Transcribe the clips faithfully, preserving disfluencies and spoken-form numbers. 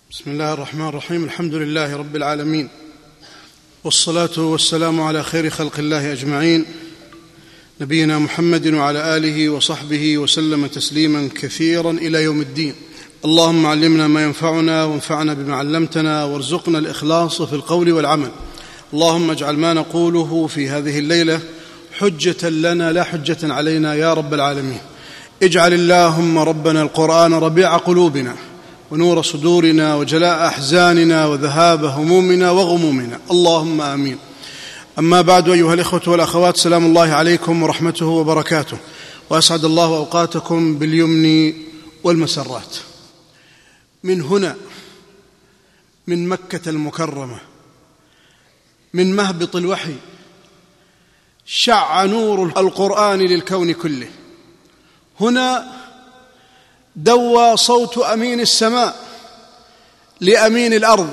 بسم الله الرحمن الرحيم. الحمد لله رب العالمين، والصلاة والسلام على خير خلق الله أجمعين، نبينا محمد وعلى آله وصحبه وسلم تسليما كثيرا إلى يوم الدين. اللهم علمنا ما ينفعنا وانفعنا بما علمتنا، وارزقنا الإخلاص في القول والعمل. اللهم اجعل ما نقوله في هذه الليلة حجة لنا لا حجة علينا يا رب العالمين. اجعل اللهم ربنا القرآن ربيع قلوبنا ونور صدورنا وجلاء أحزاننا وذهاب همومنا وغمومنا، اللهم آمين. أما بعد، أيها الإخوة والأخوات، سلام الله عليكم ورحمته وبركاته، وأسعد الله أوقاتكم باليمن والمسرات. من هنا، من مكة المكرمة، من مهبط الوحي، شع نور القرآن للكون كله. هنا دوى صوت أمين السماء لأمين الأرض: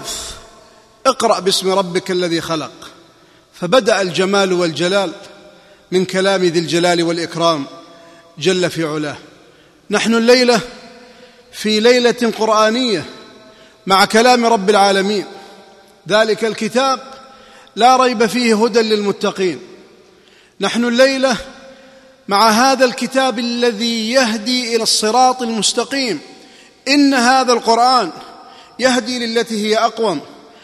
اقرأ باسم ربك الذي خلق. فبدأ الجمال والجلال من كلام ذي الجلال والإكرام جل في علاه. نحن الليلة في ليلة قرآنية مع كلام رب العالمين. ذلك الكتاب لا ريب فيه هدى للمتقين. نحن الليلة مع هذا الكتاب الذي يهدي إلى الصراط المستقيم. إن هذا القرآن يهدي للتي هي أقوم،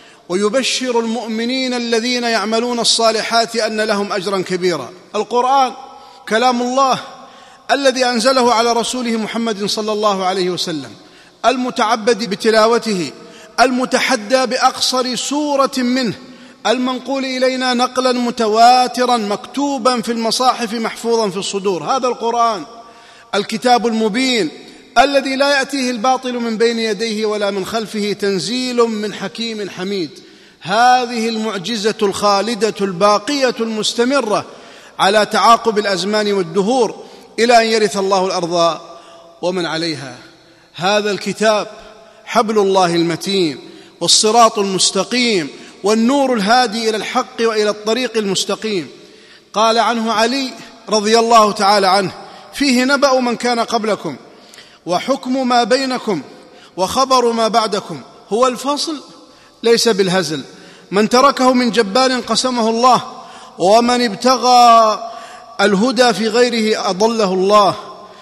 ويبشر المؤمنين الذين يعملون الصالحات أن لهم أجرا كبيرا. القرآن كلام الله الذي أنزله على رسوله محمد صلى الله عليه وسلم، المتعبد بتلاوته، المتحدى بأقصر سورة منه، المنقول إلينا نقلا متواترا، مكتوبا في المصاحف، محفوظا في الصدور. هذا القرآن الكتاب المبين الذي لا يأتيه الباطل من بين يديه ولا من خلفه، تنزيل من حكيم حميد. هذه المعجزة الخالدة الباقية المستمرة على تعاقب الأزمان والدهور إلى أن يرث الله الأرض ومن عليها. هذا الكتاب حبل الله المتين، والصراط المستقيم، والنور الهادي إلى الحق وإلى الطريق المستقيم. قال عنه علي رضي الله تعالى عنه: فيه نبأ من كان قبلكم، وحكم ما بينكم، وخبر ما بعدكم. هو الفصل ليس بالهزل. من تركه من جبار قسمه الله، ومن ابتغى الهدى في غيره أضله الله،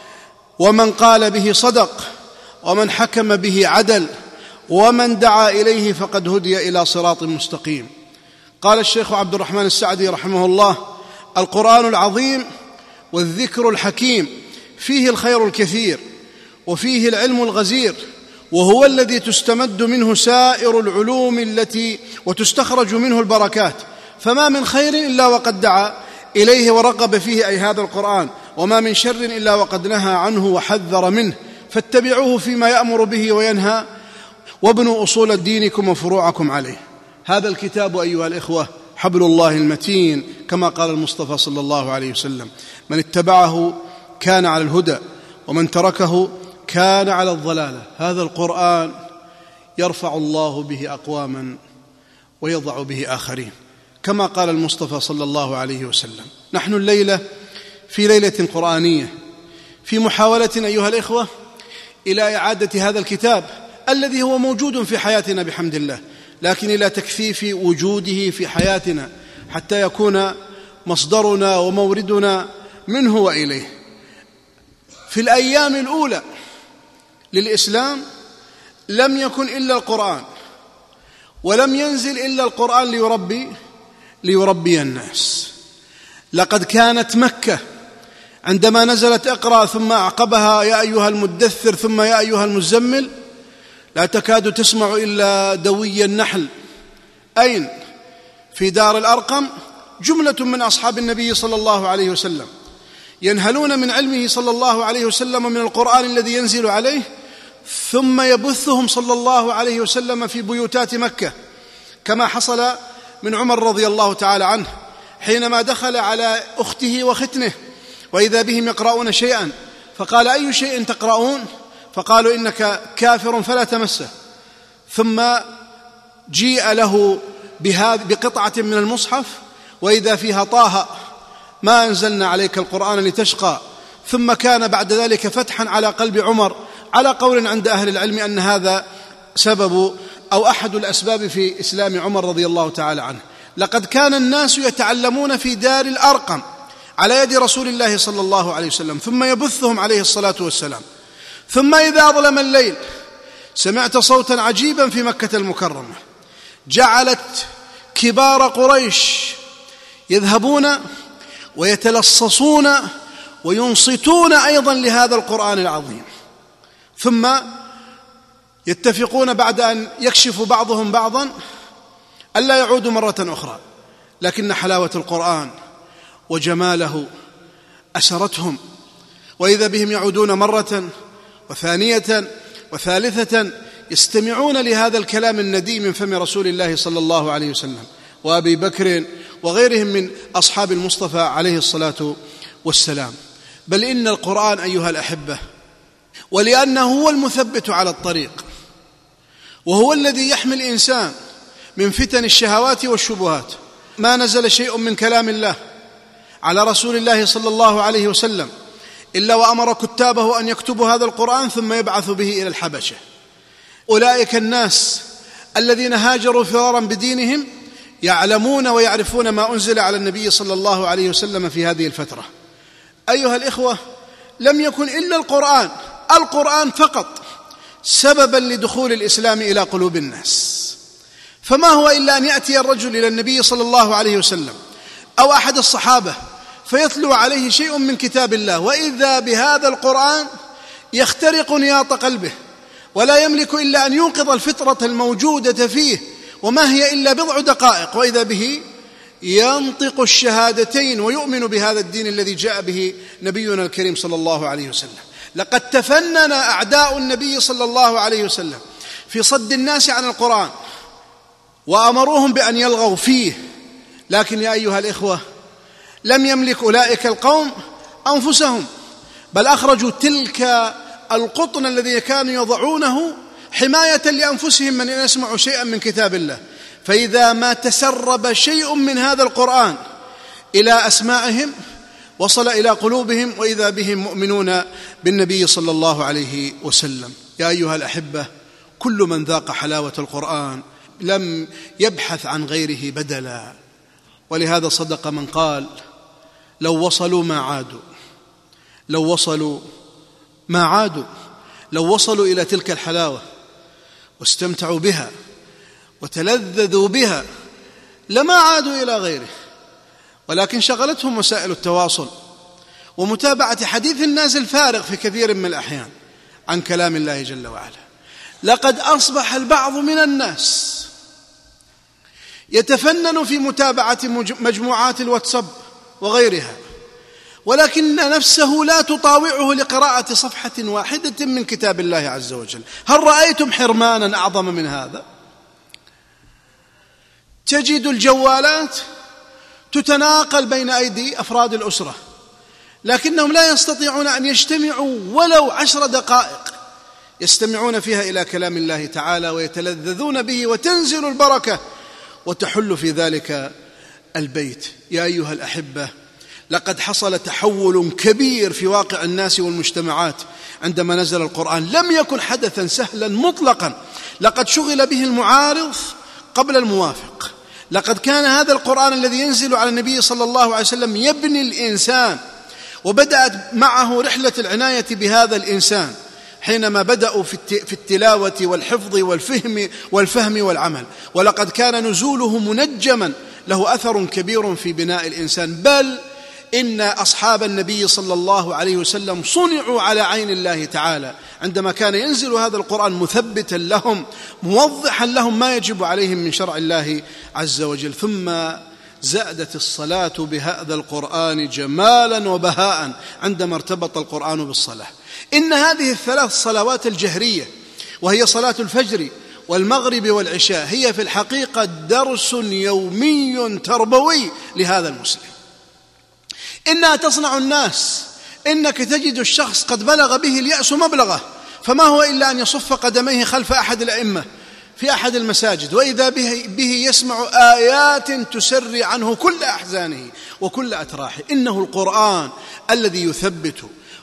ومن قال به صدق، ومن حكم به عدل، ومن دعا إليه فقد هدي إلى صراط مستقيم. قال الشيخ عبد الرحمن السعدي رحمه الله: القرآن العظيم والذكر الحكيم فيه الخير الكثير، وفيه العلم الغزير، وهو الذي تستمد منه سائر العلوم التي وتستخرج منه البركات. فما من خير إلا وقد دعا إليه ورغب فيه، أي هذا القرآن، وما من شر إلا وقد نهى عنه وحذر منه. فاتبعوه فيما يأمر به وينهى، وابنوا أصول دينكم وفروعكم عليه. هذا الكتاب أيها الإخوة حبل الله المتين، كما قال المصطفى صلى الله عليه وسلم: من اتبعه كان على الهدى، ومن تركه كان على الضلالة. هذا القرآن يرفع الله به أقواما ويضع به آخرين، كما قال المصطفى صلى الله عليه وسلم. نحن الليلة في ليلة قرآنية، في محاولة أيها الإخوة إلى إعادة هذا الكتاب الذي هو موجود في حياتنا بحمد الله، لكن إلى تكثيف وجوده في حياتنا حتى يكون مصدرنا وموردنا منه وإليه. في الأيام الأولى للإسلام لم يكن إلا القرآن، ولم ينزل إلا القرآن ليربي ليربي الناس. لقد كانت مكة عندما نزلت اقرأ ثم أعقبها يا أيها المدثر ثم يا أيها المزمل، لا تكاد تسمع إلا دوي النحل. أين؟ في دار الأرقم جملة من أصحاب النبي صلى الله عليه وسلم ينهلون من علمه صلى الله عليه وسلم من القرآن الذي ينزل عليه، ثم يبثهم صلى الله عليه وسلم في بيوتات مكة، كما حصل من عمر رضي الله تعالى عنه حينما دخل على أخته وختنه وإذا بهم يقرؤون شيئا، فقال: أي شيء تقرؤون؟ فقالوا: إنك كافر فلا تمسه. ثم جيء له بقطعة من المصحف وإذا فيها: طه ما أنزلنا عليك القرآن لتشقى. ثم كان بعد ذلك فتحا على قلب عمر، على قول عند أهل العلم أن هذا سبب أو أحد الأسباب في إسلام عمر رضي الله تعالى عنه. لقد كان الناس يتعلمون في دار الأرقم على يد رسول الله صلى الله عليه وسلم، ثم يبثهم عليه الصلاة والسلام. ثم إذا أظلم الليل سمعت صوتا عجيبا في مكة المكرمة، جعلت كبار قريش يذهبون ويتلصصون وينصتون أيضا لهذا القرآن العظيم، ثم يتفقون بعد أن يكشف بعضهم بعضا ألا يعودوا مرة أخرى. لكن حلاوة القرآن وجماله أسرتهم، وإذا بهم يعودون مرة وثانية وثالثة يستمعون لهذا الكلام الندي من فم رسول الله صلى الله عليه وسلم وأبي بكر وغيرهم من أصحاب المصطفى عليه الصلاة والسلام. بل إن القرآن أيها الأحبة، ولأنه هو المثبت على الطريق، وهو الذي يحمي الإنسان من فتن الشهوات والشبهات، ما نزل شيء من كلام الله على رسول الله صلى الله عليه وسلم إلا وأمر كتابه أن يكتبوا هذا القرآن ثم يبعثوا به إلى الحبشة. أولئك الناس الذين هاجروا فرارا بدينهم يعلمون ويعرفون ما أنزل على النبي صلى الله عليه وسلم في هذه الفترة. أيها الإخوة، لم يكن إلا القرآن القرآن فقط سببا لدخول الإسلام إلى قلوب الناس. فما هو إلا أن يأتي الرجل إلى النبي صلى الله عليه وسلم أو أحد الصحابة فيتلو عليه شيء من كتاب الله، وإذا بهذا القرآن يخترق نياط قلبه، ولا يملك إلا أن يوقظ الفطرة الموجودة فيه، وما هي إلا بضع دقائق، وإذا به ينطق الشهادتين ويؤمن بهذا الدين الذي جاء به نبينا الكريم صلى الله عليه وسلم. لقد تفنن أعداء النبي صلى الله عليه وسلم في صد الناس عن القرآن وأمروهم بأن يلغوا فيه، لكن يا أيها الإخوة لم يملك أولئك القوم أنفسهم، بل أخرجوا تلك القطن الذي كانوا يضعونه حماية لأنفسهم من أن يسمعوا شيئا من كتاب الله. فإذا ما تسرب شيء من هذا القرآن إلى أسماعهم وصل إلى قلوبهم، وإذا بهم مؤمنون بالنبي صلى الله عليه وسلم. يا أيها الأحبة، كل من ذاق حلاوة القرآن لم يبحث عن غيره بدلا، ولهذا صدق من قال: لو وصلوا ما عادوا، لو وصلوا ما عادوا، لو وصلوا إلى تلك الحلاوة واستمتعوا بها وتلذذوا بها لما عادوا إلى غيره، ولكن شغلتهم وسائل التواصل ومتابعة حديث الناس الفارغ في كثير من الأحيان عن كلام الله جل وعلا. لقد أصبح البعض من الناس يتفنن في متابعة مجموعات الواتساب وغيرها، ولكن نفسه لا تطاوعه لقراءة صفحة واحدة من كتاب الله عز وجل. هل رأيتم حرمانا أعظم من هذا؟ تجد الجوالات تتناقل بين أيدي أفراد الأسرة، لكنهم لا يستطيعون أن يجتمعوا ولو عشر دقائق يستمعون فيها إلى كلام الله تعالى ويتلذذون به، وتنزل البركة وتحل في ذلك البيت. يا أيها الأحبة، لقد حصل تحول كبير في واقع الناس والمجتمعات عندما نزل القرآن. لم يكن حدثا سهلا مطلقا، لقد شغل به المعارض قبل الموافق. لقد كان هذا القرآن الذي ينزل على النبي صلى الله عليه وسلم يبني الإنسان، وبدأت معه رحلة العناية بهذا الإنسان حينما بدأوا في التلاوة والحفظ والفهم والفهم والعمل. ولقد كان نزوله منجما له أثر كبير في بناء الإنسان، بل إن أصحاب النبي صلى الله عليه وسلم صنعوا على عين الله تعالى عندما كان ينزل هذا القرآن مثبتا لهم موضحا لهم ما يجب عليهم من شرع الله عز وجل. ثم زادت الصلاة بهذا القرآن جمالا وبهاء عندما ارتبط القرآن بالصلاة. إن هذه الثلاث صلوات الجهرية، وهي صلاة الفجر والمغرب والعشاء، هي في الحقيقة درس يومي تربوي لهذا المسلم. إنها تصنع الناس. إنك تجد الشخص قد بلغ به اليأس مبلغه، فما هو إلا أن يصف قدميه خلف أحد الأئمة في أحد المساجد، وإذا به, به يسمع آيات تسري عنه كل أحزانه وكل أتراحه. إنه القرآن الذي يثبت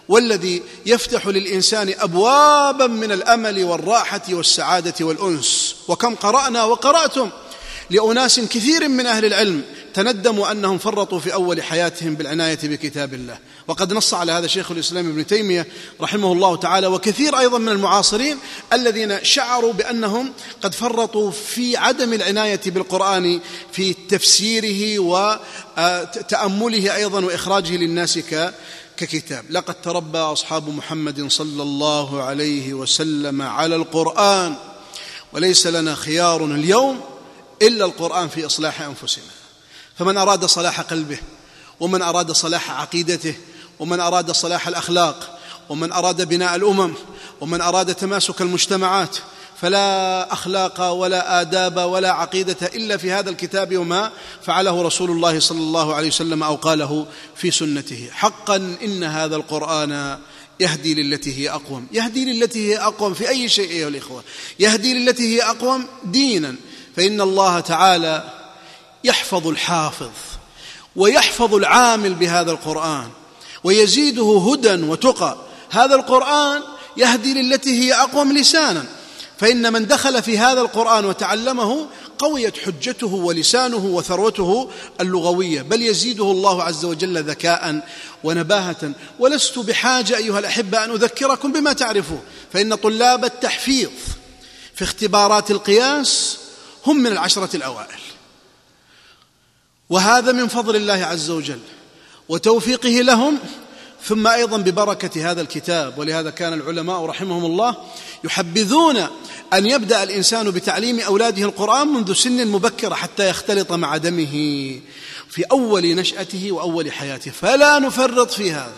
والذي يفتح للإنسان أبوابا من الأمل والراحة والسعادة والأنس. وكم قرأنا وقرأتم لأناس كثير من أهل العلم تندموا أنهم فرطوا في أول حياتهم بالعناية بكتاب الله، وقد نص على هذا شيخ الإسلام ابن تيمية رحمه الله تعالى، وكثير أيضا من المعاصرين الذين شعروا بأنهم قد فرطوا في عدم العناية بالقرآن في تفسيره وتأمله أيضا وإخراجه للناس ككتاب. لقد تربى أصحاب محمد صلى الله عليه وسلم على القرآن، وليس لنا خيار اليوم إلا القرآن في إصلاح أنفسنا. فمن أراد صلاح قلبه، ومن أراد صلاح عقيدته، ومن أراد صلاح الأخلاق، ومن أراد بناء الأمم، ومن أراد تماسك المجتمعات، فلا أخلاق ولا آداب ولا عقيدة إلا في هذا الكتاب وما فعله رسول الله صلى الله عليه وسلم أو قاله في سنته. حقا إن هذا القرآن يهدي للتي هي أقوم. يهدي للتي هي أقوم في أي شيء أيها الإخوة، يهدي للتي هي أقوم دينا. فإن الله تعالى يحفظ الحافظ ويحفظ العامل بهذا القرآن ويزيده هدى وتقى. هذا القرآن يهدي للتي هي أقوم لسانا، فإن من دخل في هذا القرآن وتعلمه قويت حجته ولسانه وثروته اللغوية، بل يزيده الله عز وجل ذكاء ونباهة. ولست بحاجة أيها الأحبة أن أذكركم بما تعرفوه، فإن طلاب التحفيظ في اختبارات القياس هم من العشرة الأوائل، وهذا من فضل الله عز وجل وتوفيقه لهم، ثم أيضا ببركة هذا الكتاب. ولهذا كان العلماء رحمهم الله يحبذون أن يبدأ الإنسان بتعليم أولاده القرآن منذ سن مبكرة حتى يختلط مع دمه في أول نشأته وأول حياته، فلا نفرط في هذا،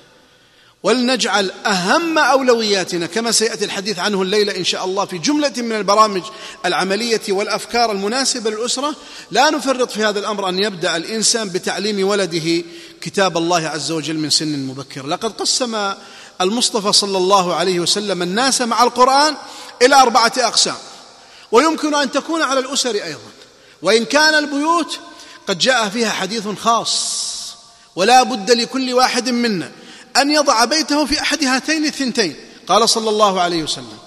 ولنجعل أهم أولوياتنا كما سيأتي الحديث عنه الليلة إن شاء الله في جملة من البرامج العملية والأفكار المناسبة للأسرة. لا نفرط في هذا الأمر، أن يبدأ الإنسان بتعليم ولده كتاب الله عز وجل من سن مبكر. لقد قسم المصطفى صلى الله عليه وسلم الناس مع القرآن إلى أربعة أقسام، ويمكن أن تكون على الأسر أيضا، وإن كان البيوت قد جاء فيها حديث خاص، ولا بد لكل واحد منا أن يضع بيته في أحد هاتين الثنتين. قال صلى الله عليه وسلم: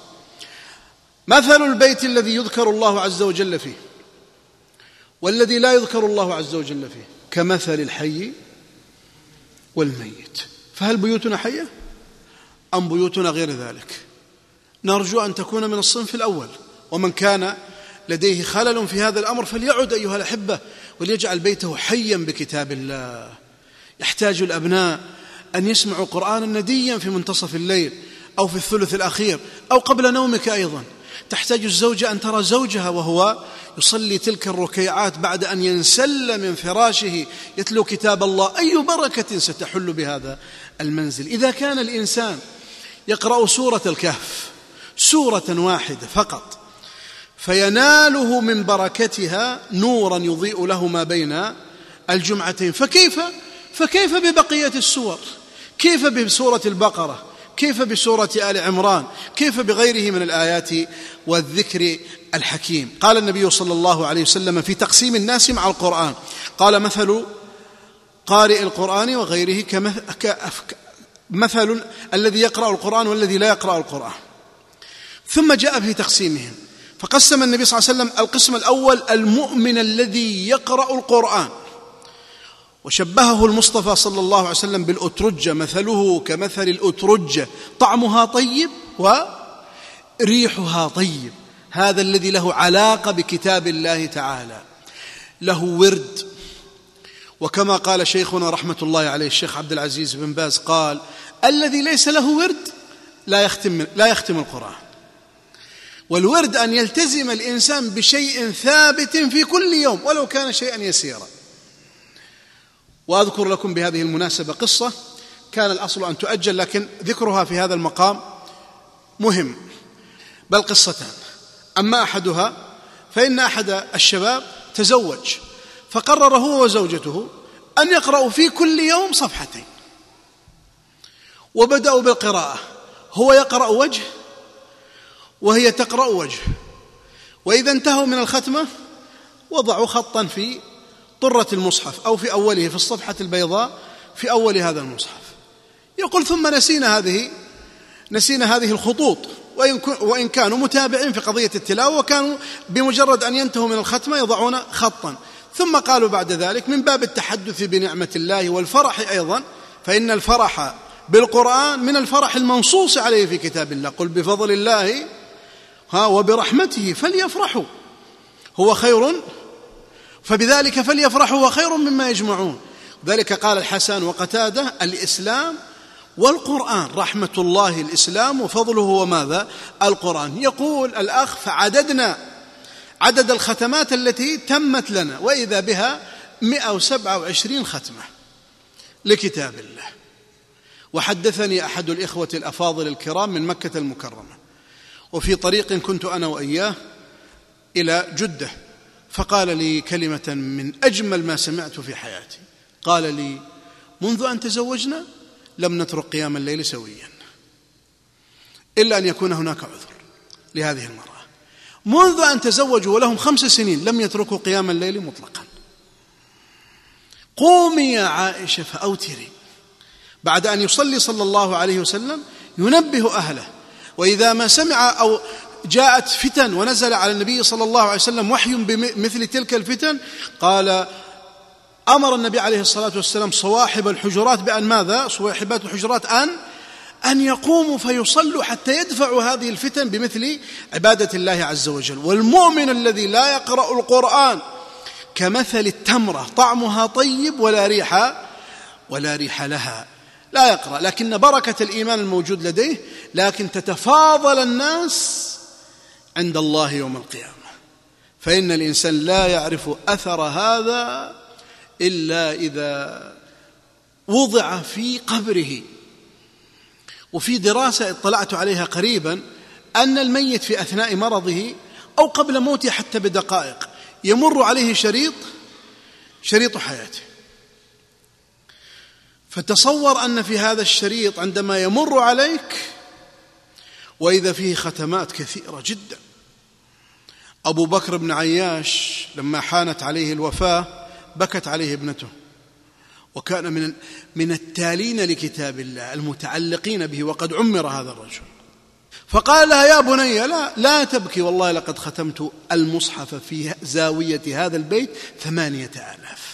مثل البيت الذي يذكر الله عز وجل فيه والذي لا يذكر الله عز وجل فيه كمثل الحي والميت. فهل بيوتنا حية أم بيوتنا غير ذلك؟ نرجو أن تكون من الصنف الأول، ومن كان لديه خلل في هذا الأمر فليعد أيها الأحبة وليجعل بيته حيا بكتاب الله. يحتاج الأبناء أن يسمعوا قرآنا نديا في منتصف الليل أو في الثلث الأخير أو قبل نومك أيضا. تحتاج الزوجة أن ترى زوجها وهو يصلي تلك الركيعات بعد أن ينسل من فراشه يتلو كتاب الله. أي بركة ستحل بهذا المنزل إذا كان الإنسان يقرأ سورة الكهف سورة واحدة فقط، فيناله من بركتها نورا يضيء له ما بين الجمعتين. فكيف فكيف ببقية السور؟ كيف بسورة البقرة؟ كيف بسورة آل عمران؟ كيف بغيره من الآيات والذكر الحكيم؟ قال النبي صلى الله عليه وسلم في تقسيم الناس مع القرآن، قال: مثل قارئ القرآن وغيره كمثل الذي يقرأ القرآن والذي لا يقرأ القرآن. ثم جاء في تقسيمهم فقسم النبي صلى الله عليه وسلم القسم الأول المؤمن الذي يقرأ القرآن، وشبهه المصطفى صلى الله عليه وسلم بالأترجة، مثله كمثل الأترجة طعمها طيب وريحها طيب. هذا الذي له علاقة بكتاب الله تعالى، له ورد. وكما قال شيخنا رحمة الله عليه الشيخ عبد العزيز بن باز قال: الذي ليس له ورد لا يختم, لا يختم القرآن. والورد أن يلتزم الإنسان بشيء ثابت في كل يوم ولو كان شيئا يسيرا. وأذكر لكم بهذه المناسبة قصة كان الأصل أن تؤجل، لكن ذكرها في هذا المقام مهم، بل قصتان. أما أحدها فإن أحد الشباب تزوج، فقرر هو وزوجته أن يقرأوا في كل يوم صفحتين، وبدأوا بالقراءة، هو يقرأ وجه وهي تقرأ وجه، وإذا انتهوا من الختمة وضعوا خطا في طرة المصحف أو في أوله في الصفحة البيضاء في أول هذا المصحف. يقول ثم نسينا هذه نسينا هذه الخطوط، وإن, وإن كانوا متابعين في قضية التلاوة، وكانوا بمجرد أن ينتهوا من الختمة يضعون خطا. ثم قالوا بعد ذلك من باب التحدث بنعمة الله والفرح أيضا، فإن الفرح بالقرآن من الفرح المنصوص عليه في كتاب الله، قل بفضل الله ها وبرحمته فليفرحوا هو خير، فبذلك فليفرحوا هو خير مما يجمعون. ذلك قال الحسن وقتادة الإسلام والقرآن، رحمة الله الإسلام وفضله هو ماذا؟ القرآن. يقول الأخ فعددنا عدد الختمات التي تمت لنا، وإذا بها مئة وسبعة وعشرين ختمة لكتاب الله. وحدثني أحد الإخوة الأفاضل الكرام من مكة المكرمة، وفي طريق كنت أنا وإياه إلى جدة، فقال لي كلمة من أجمل ما سمعت في حياتي. قال لي منذ أن تزوجنا لم نترك قيام الليل سويا، إلا أن يكون هناك عذر لهذه المرأة. منذ أن تزوجوا ولهم خمس سنين لم يتركوا قيام الليل مطلقا. قومي يا عائشة فأوتري، بعد أن يصلي صلى الله عليه وسلم ينبه أهله. وإذا ما سمع أو جاءت فتن ونزل على النبي صلى الله عليه وسلم وحي بمثل تلك الفتن، قال أمر النبي عليه الصلاة والسلام صواحب الحجرات بأن ماذا؟ صواحبات الحجرات أن أن يقوموا فيصلوا حتى يدفعوا هذه الفتن بمثل عبادة الله عز وجل. والمؤمن الذي لا يقرأ القرآن كمثل التمرة طعمها طيب ولا ريح ولا ريح لها، لا يقرأ لكن بركة الإيمان الموجود لديه، لكن تتفاضل الناس عند الله يوم القيامة. فإن الإنسان لا يعرف أثر هذا إلا إذا وضع في قبره. وفي دراسة اطلعت عليها قريبا أن الميت في أثناء مرضه أو قبل موته حتى بدقائق يمر عليه شريط شريط حياته، فتصور أن في هذا الشريط عندما يمر عليك وإذا فيه ختمات كثيرة جدا. أبو بكر بن عياش لما حانت عليه الوفاة بكت عليه ابنته، وكان من من التالين لكتاب الله المتعلقين به، وقد عمر هذا الرجل. فقال لها يا بني لا لا تبكي، والله لقد ختمت المصحف في زاوية هذا البيت ثمانية آلاف،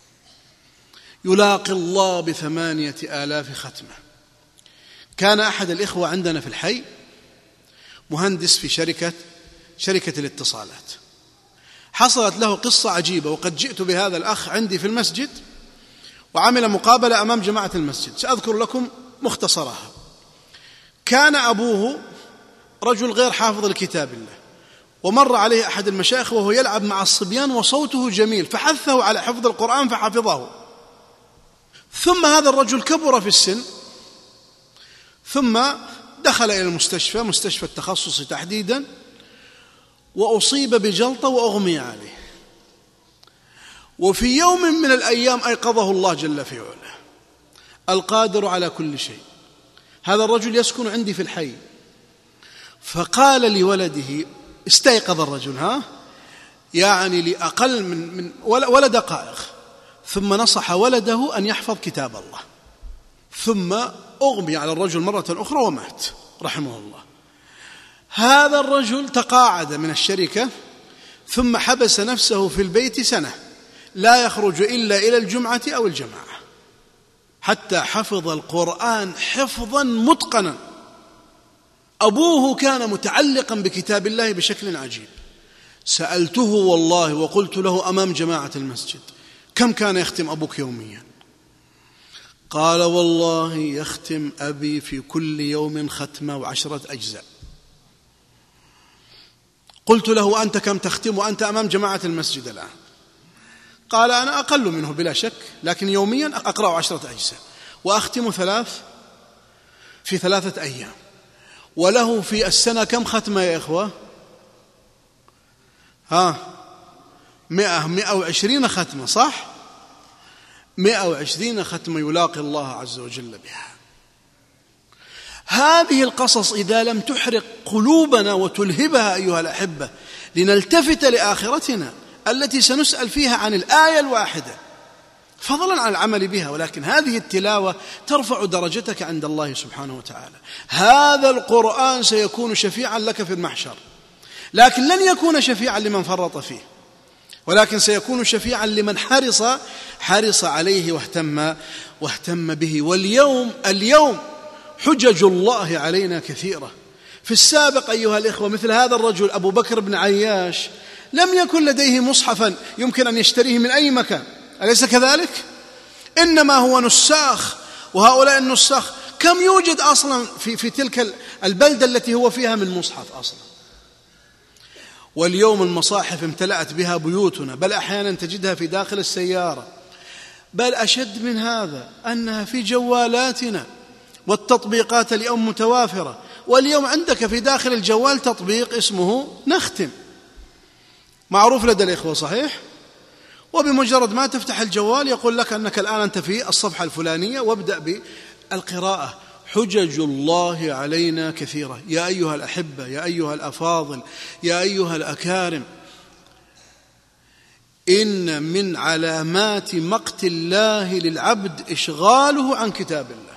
يلاقي الله بثمانية آلاف ختمة. كان أحد الإخوة عندنا في الحي مهندس في شركة شركة الاتصالات، حصلت له قصة عجيبة، وقد جئت بهذا الأخ عندي في المسجد وعمل مقابلة أمام جماعة المسجد، سأذكر لكم مختصرها. كان أبوه رجل غير حافظ لكتاب الله، ومر عليه أحد المشايخ وهو يلعب مع الصبيان وصوته جميل، فحثه على حفظ القرآن فحفظه. ثم هذا الرجل كبر في السن، ثم دخل إلى المستشفى، مستشفى التخصصي تحديدا، وأصيب بجلطة وأغمي عليه. وفي يوم من الأيام أيقظه الله جل في علاه القادر على كل شيء. هذا الرجل يسكن عندي في الحي، فقال لولده، استيقظ الرجل ها يعني لأقل من, من ولا دقائق، ثم نصح ولده أن يحفظ كتاب الله، ثم أغمي على الرجل مرة أخرى ومات رحمه الله. هذا الرجل تقاعد من الشركة، ثم حبس نفسه في البيت سنة لا يخرج إلا إلى الجمعة أو الجماعة، حتى حفظ القرآن حفظا متقنا. أبوه كان متعلقا بكتاب الله بشكل عجيب. سألته والله وقلت له أمام جماعة المسجد كم كان يختم أبوك يوميا؟ قال والله يختم أبي في كل يوم ختمة وعشرة أجزاء. قلت له أنت كم تختم وأنت أمام جماعة المسجد الآن؟ قال أنا أقل منه بلا شك، لكن يوميا أقرأ عشرة أجزاء وأختم ثلاث في ثلاثة أيام. وله في السنة كم ختمة يا إخوة؟ ها مئة مئة وعشرين ختمة، صح؟ مئة وعشرين ختمة يلاقي الله عز وجل بها. هذه القصص إذا لم تحرق قلوبنا وتلهبها أيها الأحبة لنلتفت لآخرتنا التي سنسأل فيها عن الآية الواحدة فضلا عن العمل بها، ولكن هذه التلاوة ترفع درجتك عند الله سبحانه وتعالى. هذا القرآن سيكون شفيعا لك في المحشر، لكن لن يكون شفيعا لمن فرط فيه، ولكن سيكون شفيعا لمن حرص حرص عليه واهتم واهتم به. واليوم اليوم حجج الله علينا كثيرة. في السابق أيها الإخوة مثل هذا الرجل أبو بكر بن عياش لم يكن لديه مصحفا يمكن أن يشتريه من أي مكان، أليس كذلك؟ إنما هو نساخ، وهؤلاء النساخ كم يوجد أصلا في, في تلك البلدة التي هو فيها من مصحف أصلا. واليوم المصاحف امتلأت بها بيوتنا، بل أحيانا تجدها في داخل السيارة، بل أشد من هذا أنها في جوالاتنا، والتطبيقات اليوم متوافرة. واليوم عندك في داخل الجوال تطبيق اسمه نختم، معروف لدى الإخوة صحيح؟ وبمجرد ما تفتح الجوال يقول لك أنك الآن أنت في الصفحة الفلانية، وابدأ بالقراءة. حجج الله علينا كثيرة. يا أيها الأحبة، يا أيها الأفاضل، يا أيها الأكارم، إن من علامات مقت الله للعبد إشغاله عن كتاب الله.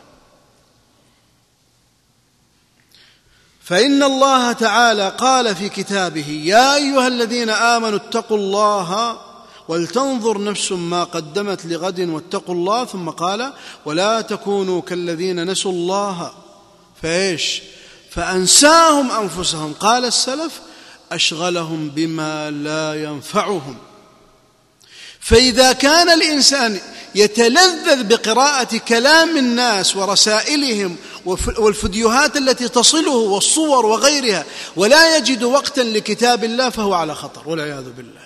فإن الله تعالى قال في كتابه: يا أيها الذين آمنوا اتقوا الله ولتنظر نفس ما قدمت لغد واتقوا الله، ثم قال: ولا تكونوا كالذين نسوا الله فإيش فأنساهم أنفسهم. قال السلف: أشغلهم بما لا ينفعهم. فإذا كان الإنسان يتلذذ بقراءة كلام الناس ورسائلهم والفيديوهات التي تصله والصور وغيرها، ولا يجد وقتا لكتاب الله، فهو على خطر والعياذ بالله.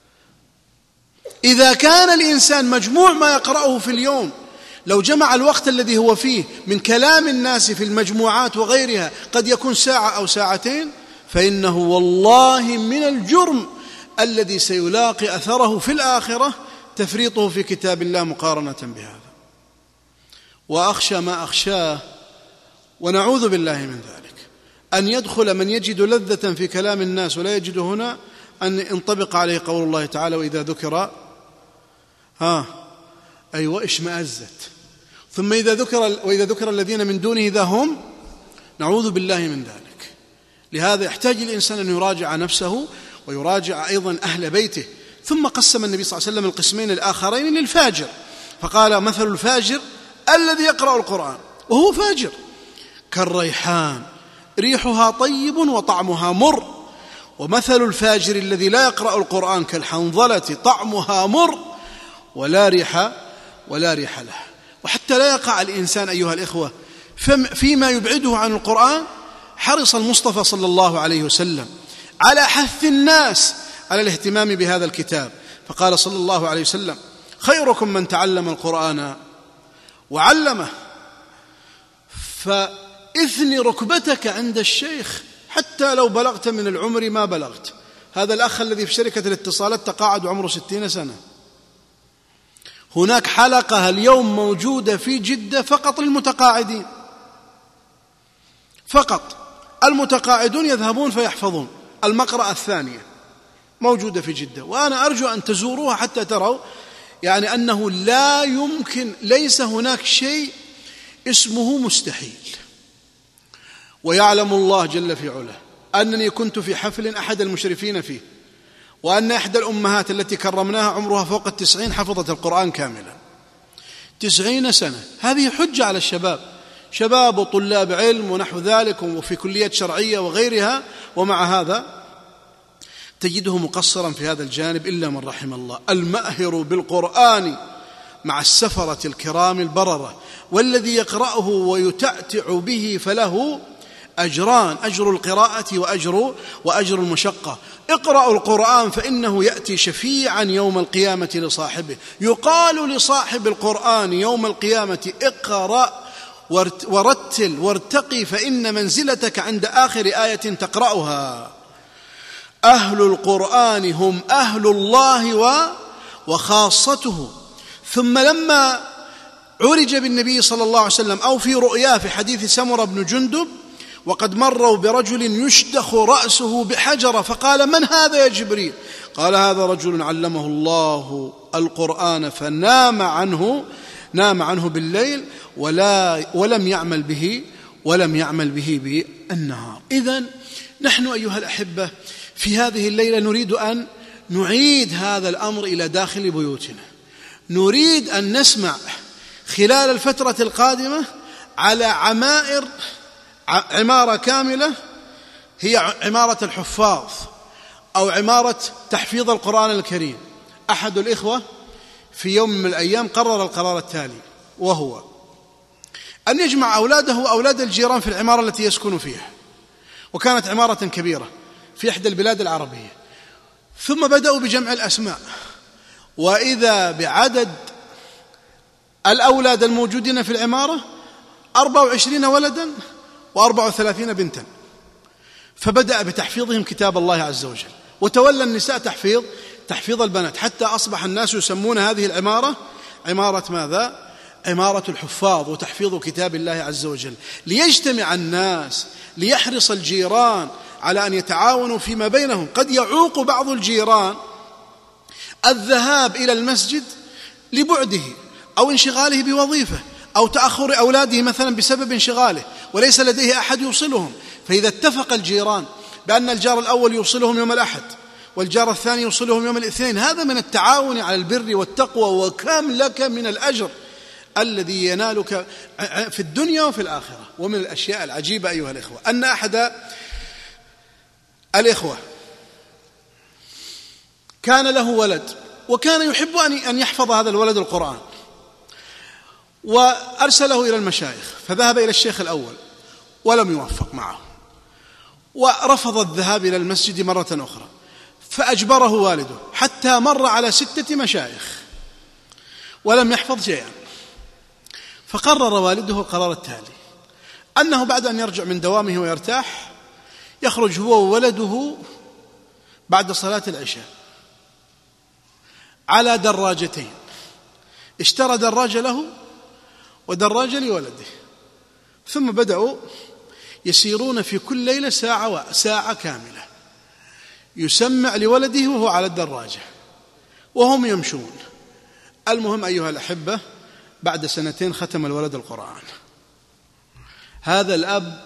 إذا كان الإنسان مجموع ما يقرأه في اليوم، لو جمع الوقت الذي هو فيه من كلام الناس في المجموعات وغيرها قد يكون ساعة أو ساعتين، فإنه والله من الجرم الذي سيلاقي أثره في الآخرة تفريطه في كتاب الله مقارنة بهذا. وأخشى ما أخشاه، ونعوذ بالله من ذلك، أن يدخل من يجد لذة في كلام الناس ولا يجد هنا أن ينطبق عليه قول الله تعالى: وإذا ذكر ها أيوة اشمأزت، ثم إذا ذكر وإذا ذكر الذين من دونه إذا هم، نعوذ بالله من ذلك. لهذا يحتاج الإنسان أن يراجع نفسه ويراجع أيضا أهل بيته. ثم قسم النبي صلى الله عليه وسلم القسمين الآخرين للفاجر، فقال: مثل الفاجر الذي يقرأ القرآن وهو فاجر كالريحان ريحها طيب وطعمها مر، ومثل الفاجر الذي لا يقرأ القرآن كالحنظلة طعمها مر ولا ريح ولا ريح له. وحتى لا يقع الإنسان أيها الإخوة فيما يبعده عن القرآن، حرص المصطفى صلى الله عليه وسلم على حث الناس على الاهتمام بهذا الكتاب، فقال صلى الله عليه وسلم: خيركم من تعلم القرآن وعلمه. فاثني ركبتك عند الشيخ حتى لو بلغت من العمر ما بلغت. هذا الأخ الذي في شركة الاتصالات تقاعد عمره ستين سنة، هناك حلقة اليوم موجودة في جدة فقط للمتقاعدين، فقط المتقاعدون يذهبون فيحفظون المقرأة الثانية، موجودة في جدة. وأنا أرجو أن تزوروها حتى تروا يعني أنه لا يمكن، ليس هناك شيء اسمه مستحيل. ويعلم الله جل في علاه أنني كنت في حفل أحد المشرفين فيه، وأن إحدى الأمهات التي كرمناها عمرها فوق التسعين حفظت القرآن كاملا، تسعين سنة. هذه حجة على الشباب، شباب وطلاب علم ونحو ذلك، وفي كليات شرعية وغيرها، ومع هذا تجده مقصرا في هذا الجانب إلا من رحم الله. المأهر بالقرآن مع السفرة الكرام البررة، والذي يقرأه ويتأتع به فله أجران: أجر القراءة وأجر, وأجر المشقة. اقرأوا القرآن فإنه يأتي شفيعا يوم القيامة لصاحبه. يقال لصاحب القرآن يوم القيامة: اقرأ ورتل وارتقي فإن منزلتك عند آخر آية تقرأها. أهل القرآن هم أهل الله وخاصته. ثم لما عرج بالنبي صلى الله عليه وسلم أو في رؤياه في حديث سمرة بن جندب، وقد مروا برجل يشدخ رأسه بحجرة فقال: من هذا يا جبريل؟ قال: هذا رجل علمه الله القرآن فنام عنه نام عنه بالليل ولا ولم يعمل به ولم يعمل به بالنهار. إذن نحن أيها الأحبة في هذه الليلة نريد أن نعيد هذا الأمر إلى داخل بيوتنا. نريد أن نسمع خلال الفترة القادمة على عمائر عمارة كاملة هي عمارة الحفاظ أو عمارة تحفيظ القرآن الكريم. أحد الإخوة في يوم من الأيام قرر القرار التالي، وهو أن يجمع أولاده وأولاد الجيران في العمارة التي يسكن فيها، وكانت عمارة كبيرة في إحدى البلاد العربية. ثم بدأوا بجمع الأسماء، وإذا بعدد الأولاد الموجودين في العمارة أربع وعشرين ولدا وأربع وثلاثين بنتا، فبدأ بتحفيظهم كتاب الله عز وجل، وتولى النساء تحفيظ تحفيظ البنات، حتى أصبح الناس يسمون هذه العمارة عمارة ماذا؟ عمارة الحفاظ وتحفيظ كتاب الله عز وجل، ليجتمع الناس، ليحرص الجيران على أن يتعاونوا فيما بينهم. قد يعوق بعض الجيران الذهاب إلى المسجد لبعده أو انشغاله بوظيفة أو تأخر أولاده مثلا بسبب انشغاله وليس لديه أحد يوصلهم، فإذا اتفق الجيران بأن الجار الأول يوصلهم يوم الأحد والجار الثاني يوصلهم يوم الاثنين، هذا من التعاون على البر والتقوى، وكم لك من الأجر الذي ينالك في الدنيا وفي الآخرة. ومن الأشياء العجيبة أيها الإخوة أن أحد الإخوة كان له ولد، وكان يحب أن يحفظ هذا الولد القرآن، وأرسله إلى المشايخ، فذهب إلى الشيخ الأول ولم يوفق معه، ورفض الذهاب إلى المسجد مرة أخرى، فأجبره والده حتى مر على ستة مشايخ ولم يحفظ شيئا. فقرر والده القرار التالي، أنه بعد أن يرجع من دوامه ويرتاح يخرج هو وولده بعد صلاة العشاء على دراجتين، اشترى دراجة له ودراجة لولده، ثم بدأوا يسيرون في كل ليلة ساعة ساعة كاملة، يسمع لولده وهو على الدراجة وهم يمشون. المهم أيها الأحبة بعد سنتين ختم الولد القرآن. هذا الأب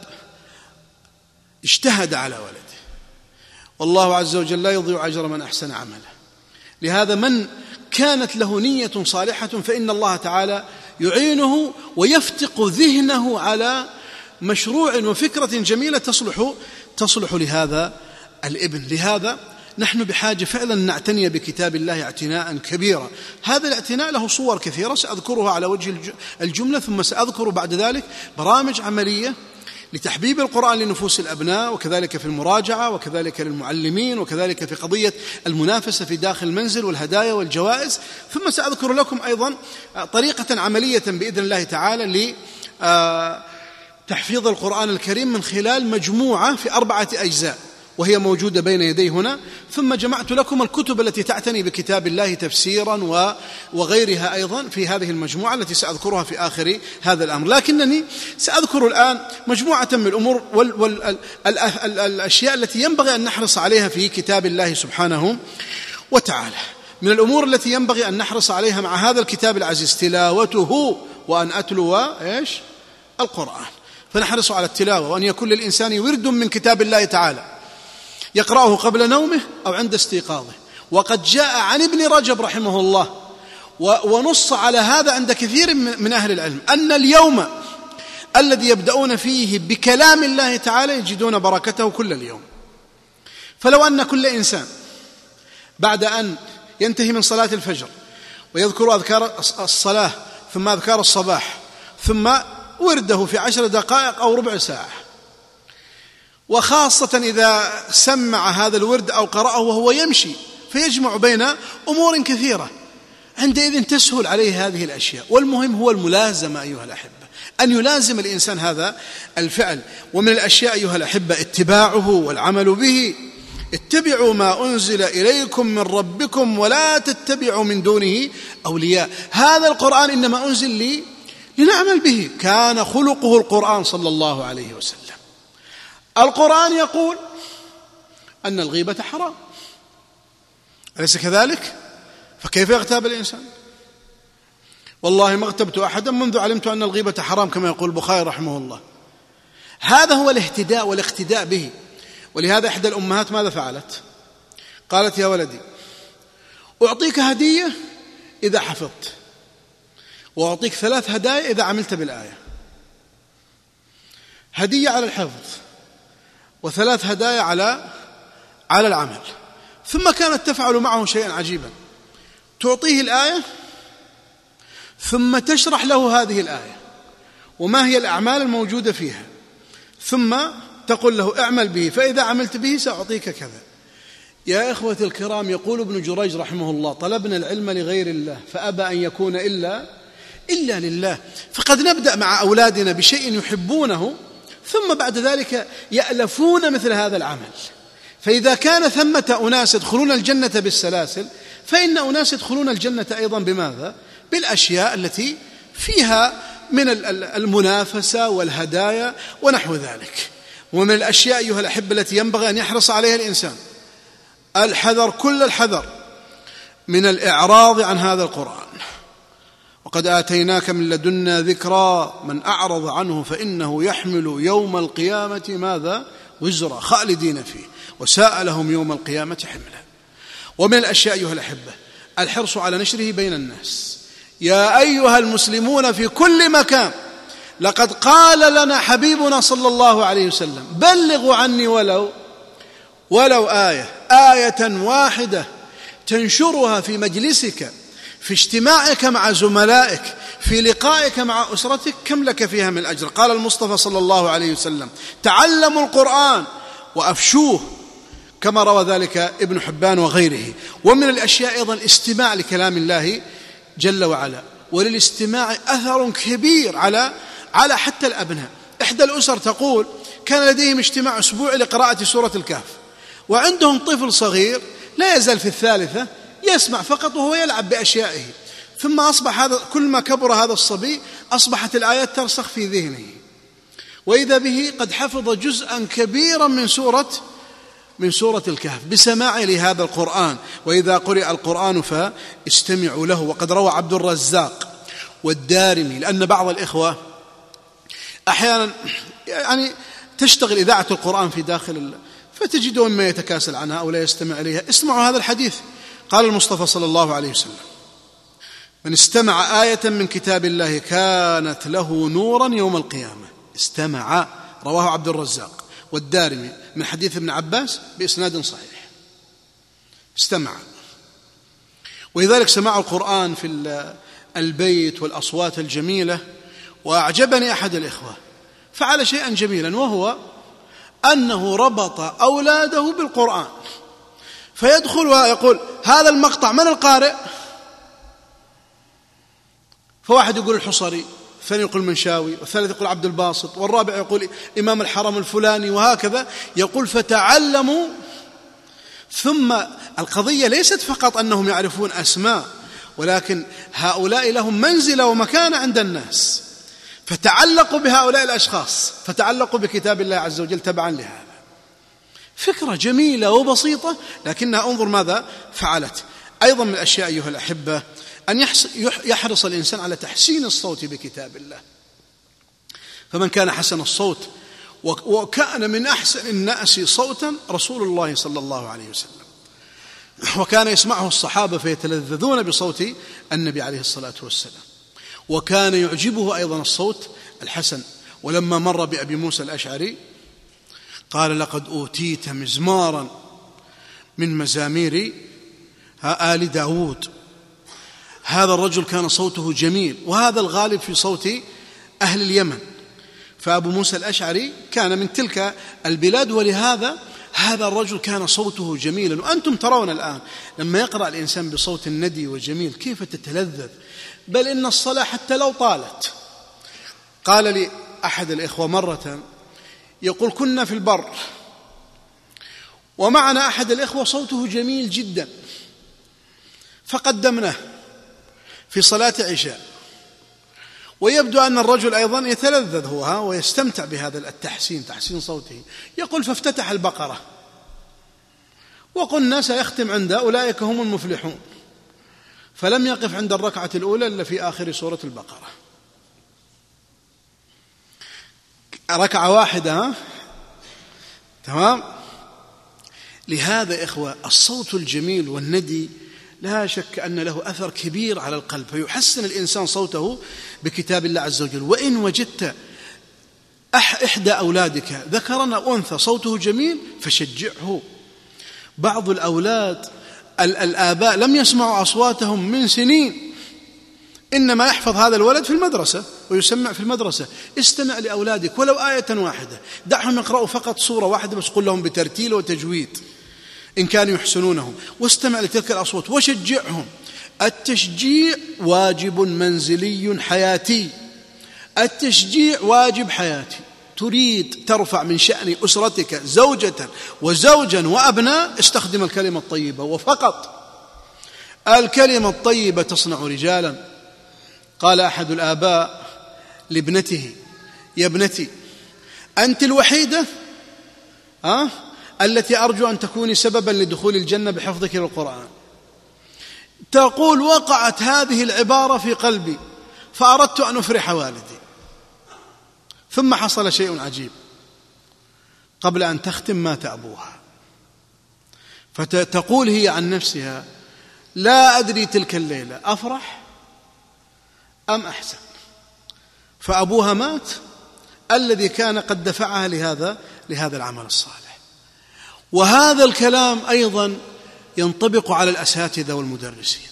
اجتهد على ولده، والله عز وجل لا يضيع أجر من أحسن عمله. لهذا من كانت له نية صالحة فإن الله تعالى يعينه ويفتق ذهنه على مشروع وفكرة جميلة تصلح تصلح لهذا الابن. لهذا نحن بحاجة فعلا نعتني بكتاب الله اعتناء كبيرا. هذا الاعتناء له صور كثيرة سأذكرها على وجه الجملة، ثم سأذكر بعد ذلك برامج عملية لتحبيب القرآن لنفوس الأبناء، وكذلك في المراجعة، وكذلك للمعلمين، وكذلك في قضية المنافسة في داخل المنزل والهدايا والجوائز. ثم سأذكر لكم أيضا طريقة عملية بإذن الله تعالى لتحفيظ القرآن الكريم من خلال مجموعة في أربعة أجزاء، وهي موجودة بين يدي هنا. ثم جمعت لكم الكتب التي تعتني بكتاب الله تفسيرا وغيرها أيضا في هذه المجموعة التي سأذكرها في آخر هذا الأمر، لكنني سأذكر الآن مجموعة من الأمور والأشياء التي ينبغي أن نحرص عليها في كتاب الله سبحانه وتعالى. من الأمور التي ينبغي أن نحرص عليها مع هذا الكتاب العزيز تلاوته، وأن أتلو إيش القرآن، فنحرص على التلاوة، وأن يكون للإنسان ورد من كتاب الله تعالى يقرأه قبل نومه أو عند استيقاظه. وقد جاء عن ابن رجب رحمه الله ونص على هذا عند كثير من أهل العلم أن اليوم الذي يبدأون فيه بكلام الله تعالى يجدون بركته كل اليوم. فلو أن كل إنسان بعد أن ينتهي من صلاة الفجر ويذكر أذكار الصلاة ثم أذكار الصباح ثم ورده في عشر دقائق أو ربع ساعة، وخاصة إذا سمع هذا الورد أو قرأه وهو يمشي فيجمع بين أمور كثيرة، عندئذ تسهل عليه هذه الأشياء. والمهم هو الملازمة أيها الأحبة، أن يلازم الإنسان هذا الفعل. ومن الأشياء أيها الأحبة اتباعه والعمل به. اتبعوا ما أنزل إليكم من ربكم ولا تتبعوا من دونه أولياء. هذا القرآن إنما أنزل لي لنعمل به، كان خلقه القرآن صلى الله عليه وسلم. القرآن يقول أن الغيبة حرام، أليس كذلك؟ فكيف يغتاب الإنسان؟ والله ما اغتبت أحدا منذ علمت أن الغيبة حرام، كما يقول البخاري رحمه الله. هذا هو الاهتداء والاقتداء به. ولهذا إحدى الأمهات ماذا فعلت؟ قالت: يا ولدي، أعطيك هدية إذا حفظت، وأعطيك ثلاث هدايا إذا عملت بالآية. هدية على الحفظ، وثلاث هدايا على على العمل. ثم كانت تفعل معه شيئا عجيبا، تعطيه الآية ثم تشرح له هذه الآية وما هي الأعمال الموجودة فيها، ثم تقول له: اعمل به، فإذا عملت به سأعطيك كذا. يا إخوة الكرام، يقول ابن جريج رحمه الله: طلبنا العلم لغير الله فأبى أن يكون إلا إلا لله. فقد نبدأ مع أولادنا بشيء يحبونه، ثم بعد ذلك يألفون مثل هذا العمل. فإذا كان ثمة أناس يدخلون الجنة بالسلاسل، فإن أناس يدخلون الجنة أيضا بماذا؟ بالأشياء التي فيها من المنافسة والهدايا ونحو ذلك. ومن الأشياء أيها الأحبة التي ينبغي أن يحرص عليها الإنسان الحذر، كل الحذر من الإعراض عن هذا القرآن. وقد آتيناك من لدنا ذكرى من أعرض عنه فإنه يحمل يوم القيامة ماذا؟ وزرا خالدين فيه وساء لهم يوم القيامة حملا. ومن الأشياء أيها الأحبة الحرص على نشره بين الناس. يا أيها المسلمون في كل مكان، لقد قال لنا حبيبنا صلى الله عليه وسلم: بلغوا عني ولو ولو آية آية واحدة تنشرها في مجلسك، في اجتماعك مع زملائك، في لقائك مع أسرتك، كم لك فيها من أجر. قال المصطفى صلى الله عليه وسلم: تعلموا القرآن وأفشوه، كما روى ذلك ابن حبان وغيره. ومن الأشياء أيضا الاستماع لكلام الله جل وعلا، وللاستماع أثر كبير على على حتى الأبناء. إحدى الأسر تقول: كان لديهم اجتماع أسبوعي لقراءة سورة الكهف، وعندهم طفل صغير لا يزال في الثالثة يسمع فقط وهو يلعب بأشيائه، ثم أصبح هذا كل ما كبر هذا الصبي أصبحت الآيات ترسخ في ذهنه، وإذا به قد حفظ جزءا كبيرا من سورة من سورة الكهف بسماعه لهذا القرآن. وإذا قرئ القرآن فاستمعوا له. وقد روى عبد الرزاق والدارمي، لأن بعض الإخوة أحيانا يعني تشتغل إذاعة القرآن في داخل، فتجدون ما يتكاسل عنها أو لا يستمع إليها. اسمعوا هذا الحديث. قال المصطفى صلى الله عليه وسلم: من استمع آية من كتاب الله كانت له نورا يوم القيامة. استمع، رواه عبد الرزاق والدارمي من حديث ابن عباس بإسناد صحيح. استمع. ولذلك سماع القرآن في البيت والأصوات الجميلة. وأعجبني أحد الإخوة فعل شيئا جميلا، وهو أنه ربط أولاده بالقرآن، فيدخل ويقول: هذا المقطع من القارئ؟ فواحد يقول الحصري، الثاني يقول المنشاوي، والثالث يقول عبد الباسط، والرابع يقول إمام الحرم الفلاني، وهكذا. يقول: فتعلموا. ثم القضية ليست فقط أنهم يعرفون أسماء، ولكن هؤلاء لهم منزلة ومكانة عند الناس، فتعلقوا بهؤلاء الأشخاص، فتعلقوا بكتاب الله عز وجل تبعا لهذا. فكرة جميلة وبسيطة، لكنها انظر ماذا فعلت. أيضا من الأشياء أيها الأحبة أن يحرص الإنسان على تحسين الصوت بكتاب الله. فمن كان حسن الصوت، وكان من أحسن الناس صوتا رسول الله صلى الله عليه وسلم، وكان يسمعه الصحابة فيتلذذون بصوت النبي عليه الصلاة والسلام، وكان يعجبه أيضا الصوت الحسن. ولما مر بأبي موسى الأشعري قال: لقد أوتيت مزمارا من مزامير آل داود. هذا الرجل كان صوته جميل، وهذا الغالب في صوت أهل اليمن. فأبو موسى الأشعري كان من تلك البلاد، ولهذا هذا الرجل كان صوته جميلا. وأنتم ترون الآن لما يقرأ الإنسان بصوت ندي وجميل كيف تتلذذ، بل إن الصلاة حتى لو طالت. قال لي أحد الإخوة مرة، يقول: كنا في البر ومعنا أحد الإخوة صوته جميل جدا، فقدمناه في صلاة عشاء، ويبدو أن الرجل أيضا يتلذذ هو ها ويستمتع بهذا التحسين، تحسين صوته. يقول فافتتح البقرة وقلنا سيختم عند أولئك هم المفلحون، فلم يقف عند الركعة الأولى إلا في آخر سورة البقرة، ركعة واحدة ها؟ تمام. لهذا إخوة الصوت الجميل والندي لا شك أن له أثر كبير على القلب، فيحسن الإنسان صوته بكتاب الله عز وجل. وإن وجدت إحدى أولادك ذكرا أو أنثى صوته جميل فشجعه. بعض الأولاد الآباء لم يسمعوا أصواتهم من سنين، إنما يحفظ هذا الولد في المدرسة ويسمع في المدرسة. استمع لأولادك ولو آية واحدة، دعهم يقرأوا فقط سورة واحدة بس، قل لهم بترتيل وتجويد إن كانوا يحسنونه، واستمع لتلك الأصوات وشجعهم. التشجيع واجب منزلي حياتي، التشجيع واجب حياتي. تريد ترفع من شأن أسرتك زوجة وزوجا وأبناء، استخدم الكلمة الطيبة وفقط. الكلمة الطيبة تصنع رجالا. قال أحد الآباء لابنته يا ابنتي أنت الوحيدة أه؟ التي أرجو أن تكوني سببا لدخول الجنة بحفظك للقرآن. تقول وقعت هذه العبارة في قلبي فأردت أن أفرح والدي، ثم حصل شيء عجيب، قبل أن تختم مات أبوها. فتقول هي عن نفسها لا أدري تلك الليلة أفرح أم أحزن، فأبوها مات الذي كان قد دفعها لهذا لهذا العمل الصالح. وهذا الكلام أيضا ينطبق على الأساتذة والمدرسين.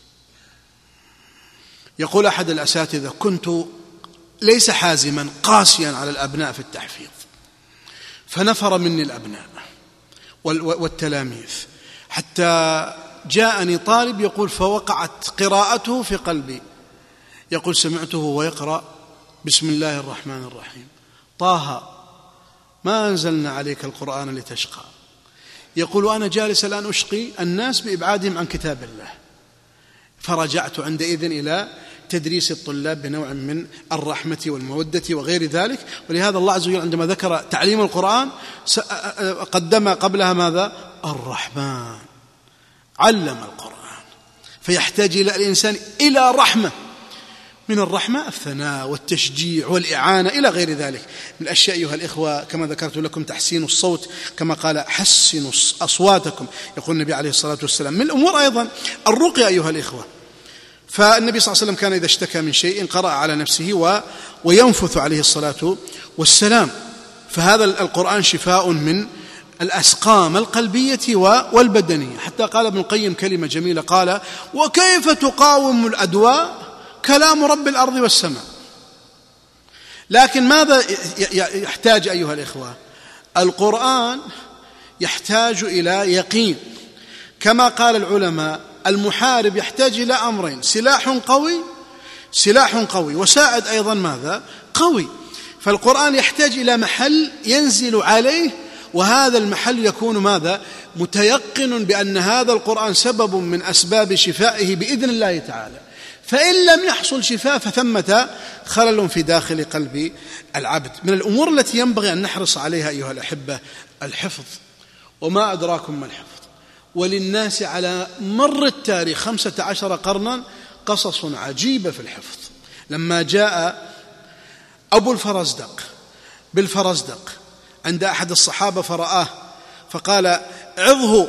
يقول أحد الأساتذة كنت ليس حازما قاسيا على الأبناء في التحفيظ، فنفر مني الأبناء والتلاميذ حتى جاءني طالب يقول فوقعت قراءته في قلبي. يقول سمعته ويقرأ بسم الله الرحمن الرحيم طه ما أنزلنا عليك القرآن لتشقى. يقول أنا جالس الآن أشقي الناس بإبعادهم عن كتاب الله. فرجعت عندئذ إلى تدريس الطلاب بنوع من الرحمة والمودة وغير ذلك. ولهذا الله عز وجل عندما ذكر تعليم القرآن قدم قبلها ماذا؟ الرحمن، علم القرآن. فيحتاج إلى الإنسان إلى رحمة، من الرحمة الثناء والتشجيع والإعانة إلى غير ذلك من الأشياء. أيها الإخوة كما ذكرت لكم تحسين الصوت، كما قال حسنوا أصواتكم، يقول النبي عليه الصلاة والسلام. من الأمور أيضا الرقية أيها الإخوة. فالنبي صلى الله عليه وسلم كان إذا اشتكى من شيء قرأ على نفسه و... وينفث عليه الصلاة والسلام. فهذا القرآن شفاء من الأسقام القلبية والبدنية. حتى قال ابن القيم كلمة جميلة، قال وكيف تقاوم الأدواء كلام رب الأرض والسماء. لكن ماذا يحتاج أيها الإخوة؟ القرآن يحتاج إلى يقين. كما قال العلماء المحارب يحتاج إلى أمرين: سلاح قوي سلاح قوي وسائد أيضا ماذا؟ قوي. فالقرآن يحتاج إلى محل ينزل عليه، وهذا المحل يكون ماذا؟ متيقن بأن هذا القرآن سبب من أسباب شفائه بإذن الله تعالى. فإن لم يحصل شفاء فثمة خلل في داخل قلب العبد. من الأمور التي ينبغي أن نحرص عليها أيها الأحبة الحفظ. وما أدراكم ما الحفظ؟ وللناس على مر التاريخ خمسة عشر قرنا قصص عجيبة في الحفظ. لما جاء أبو الفرزدق بالفرزدق عند أحد الصحابة فرآه فقال عظه،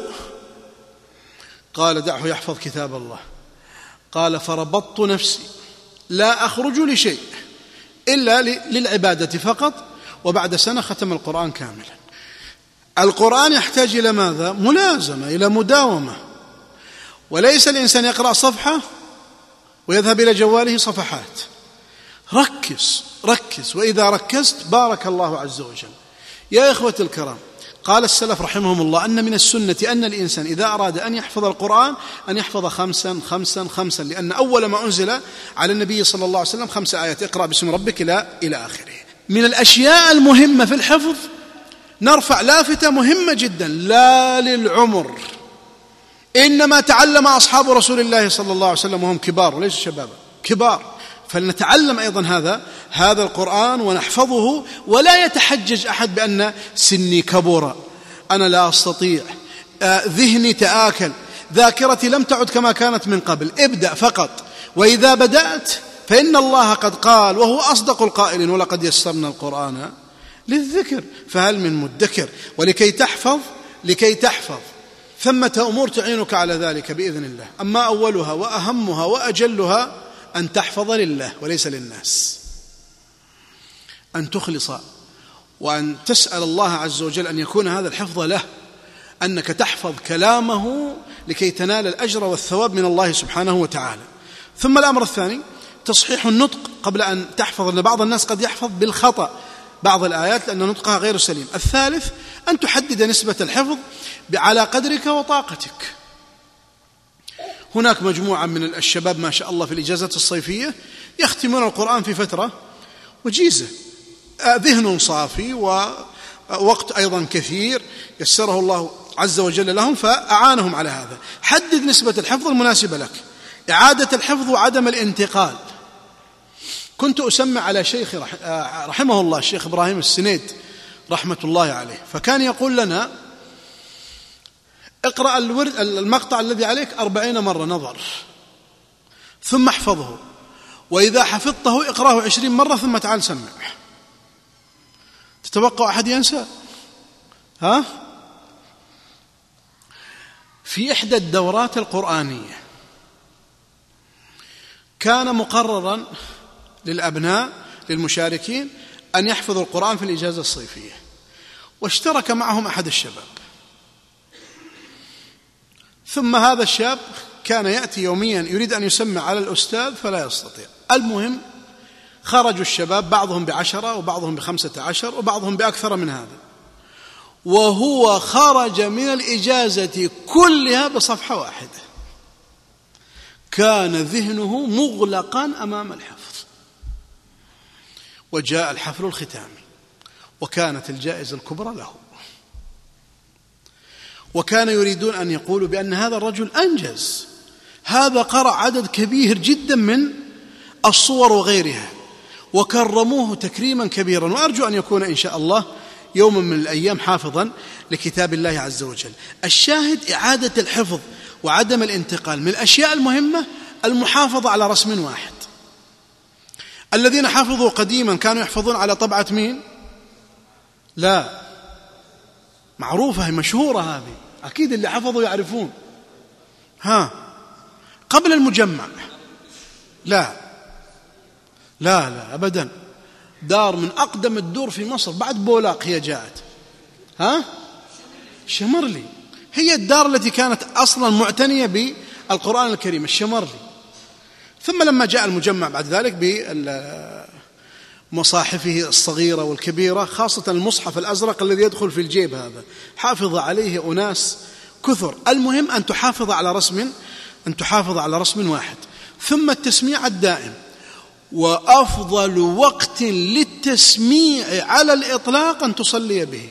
قال دعه يحفظ كتاب الله. قال فربطت نفسي لا أخرج لشيء إلا للعبادة فقط، وبعد سنة ختم القرآن كاملا. القرآن يحتاج إلى ماذا؟ ملازمة، إلى مداومة. وليس الإنسان يقرأ صفحة ويذهب إلى جواله صفحات. ركز ركز، وإذا ركزت بارك الله عز وجل. يا إخوة الكرام، قال السلف رحمهم الله أن من السنة أن الإنسان إذا أراد أن يحفظ القرآن أن يحفظ خمسا خمسا خمسا، لأن أول ما أنزل على النبي صلى الله عليه وسلم خمس آيات: اقرأ باسم ربك إلى إلى آخره. من الأشياء المهمة في الحفظ نرفع لافتة مهمة جدا: لا للعمر، إنما تعلم أصحاب رسول الله صلى الله عليه وسلم وهم كبار وليس شبابا، كبار. فلنتعلم أيضا هذا هذا القرآن ونحفظه، ولا يتحجج أحد بأن سني كبر، أنا لا أستطيع، آه ذهني تآكل، ذاكرتي لم تعد كما كانت من قبل. ابدأ فقط، وإذا بدأت فإن الله قد قال وهو أصدق القائلين: ولقد يسرنا القرآن للذكر فهل من مدكر. ولكي تحفظ لكي تحفظ ثمة أمور تعينك على ذلك بإذن الله. أما أولها وأهمها وأجلها أن تحفظ لله وليس للناس، أن تخلص وأن تسأل الله عز وجل أن يكون هذا الحفظ له، أنك تحفظ كلامه لكي تنال الأجر والثواب من الله سبحانه وتعالى. ثم الأمر الثاني تصحيح النطق قبل أن تحفظ، لأن بعض الناس قد يحفظ بالخطأ بعض الآيات لأن نطقها غير سليم. الثالث أن تحدد نسبة الحفظ على قدرك وطاقتك. هناك مجموعة من الشباب ما شاء الله في الإجازة الصيفية يختمون القرآن في فترة وجيزة، ذهن صافي ووقت أيضا كثير يسره الله عز وجل لهم فأعانهم على هذا. حدد نسبة الحفظ المناسبة لك، إعادة الحفظ وعدم الانتقال. كنت أسمع على شيخ رحمه الله الشيخ إبراهيم السنيد رحمة الله عليه، فكان يقول لنا: اقرأ المقطع الذي عليك أربعين مرة نظر ثم احفظه، وإذا حفظته اقرأه عشرين مرة ثم تعال سمع. تتوقع أحد ينسى؟ ها؟ في إحدى الدورات القرآنية كان مقررا للأبناء للمشاركين أن يحفظوا القرآن في الإجازة الصيفية، واشترك معهم أحد الشباب. ثم هذا الشاب كان يأتي يوميا يريد أن يسمع على الأستاذ فلا يستطيع. المهم خرجوا الشباب، بعضهم بعشرة وبعضهم بخمسة عشر وبعضهم بأكثر من هذا، وهو خرج من الإجازة كلها بصفحة واحدة. كان ذهنه مغلقا أمام الحفظ. وجاء الحفل الختامي وكانت الجائزة الكبرى له، وكان يريدون أن يقولوا بأن هذا الرجل أنجز، هذا قرأ عدد كبير جدا من الصور وغيرها، وكرموه تكريما كبيرا. وأرجو أن يكون إن شاء الله يوما من الأيام حافظا لكتاب الله عز وجل. الشاهد إعادة الحفظ وعدم الانتقال. من الأشياء المهمة المحافظة على رسم واحد. الذين حفظوا قديما كانوا يحفظون على طبعة مين؟ لا، معروفة مشهورة هذه، أكيد اللي حفظوا يعرفون. ها، قبل المجمع. لا لا لا أبدا، دار من أقدم الدور في مصر بعد بولاق هي جاءت. ها، شمرلي هي الدار التي كانت أصلا معتنية بالقرآن الكريم، الشمرلي. ثم لما جاء المجمع بعد ذلك بمصاحفه الصغيرة والكبيرة، خاصة المصحف الأزرق الذي يدخل في الجيب، هذا حافظ عليه أناس كثر. المهم أن تحافظ على رسم أن تحافظ على رسم واحد. ثم التسميع الدائم، وأفضل وقت للتسميع على الإطلاق أن تصلي به.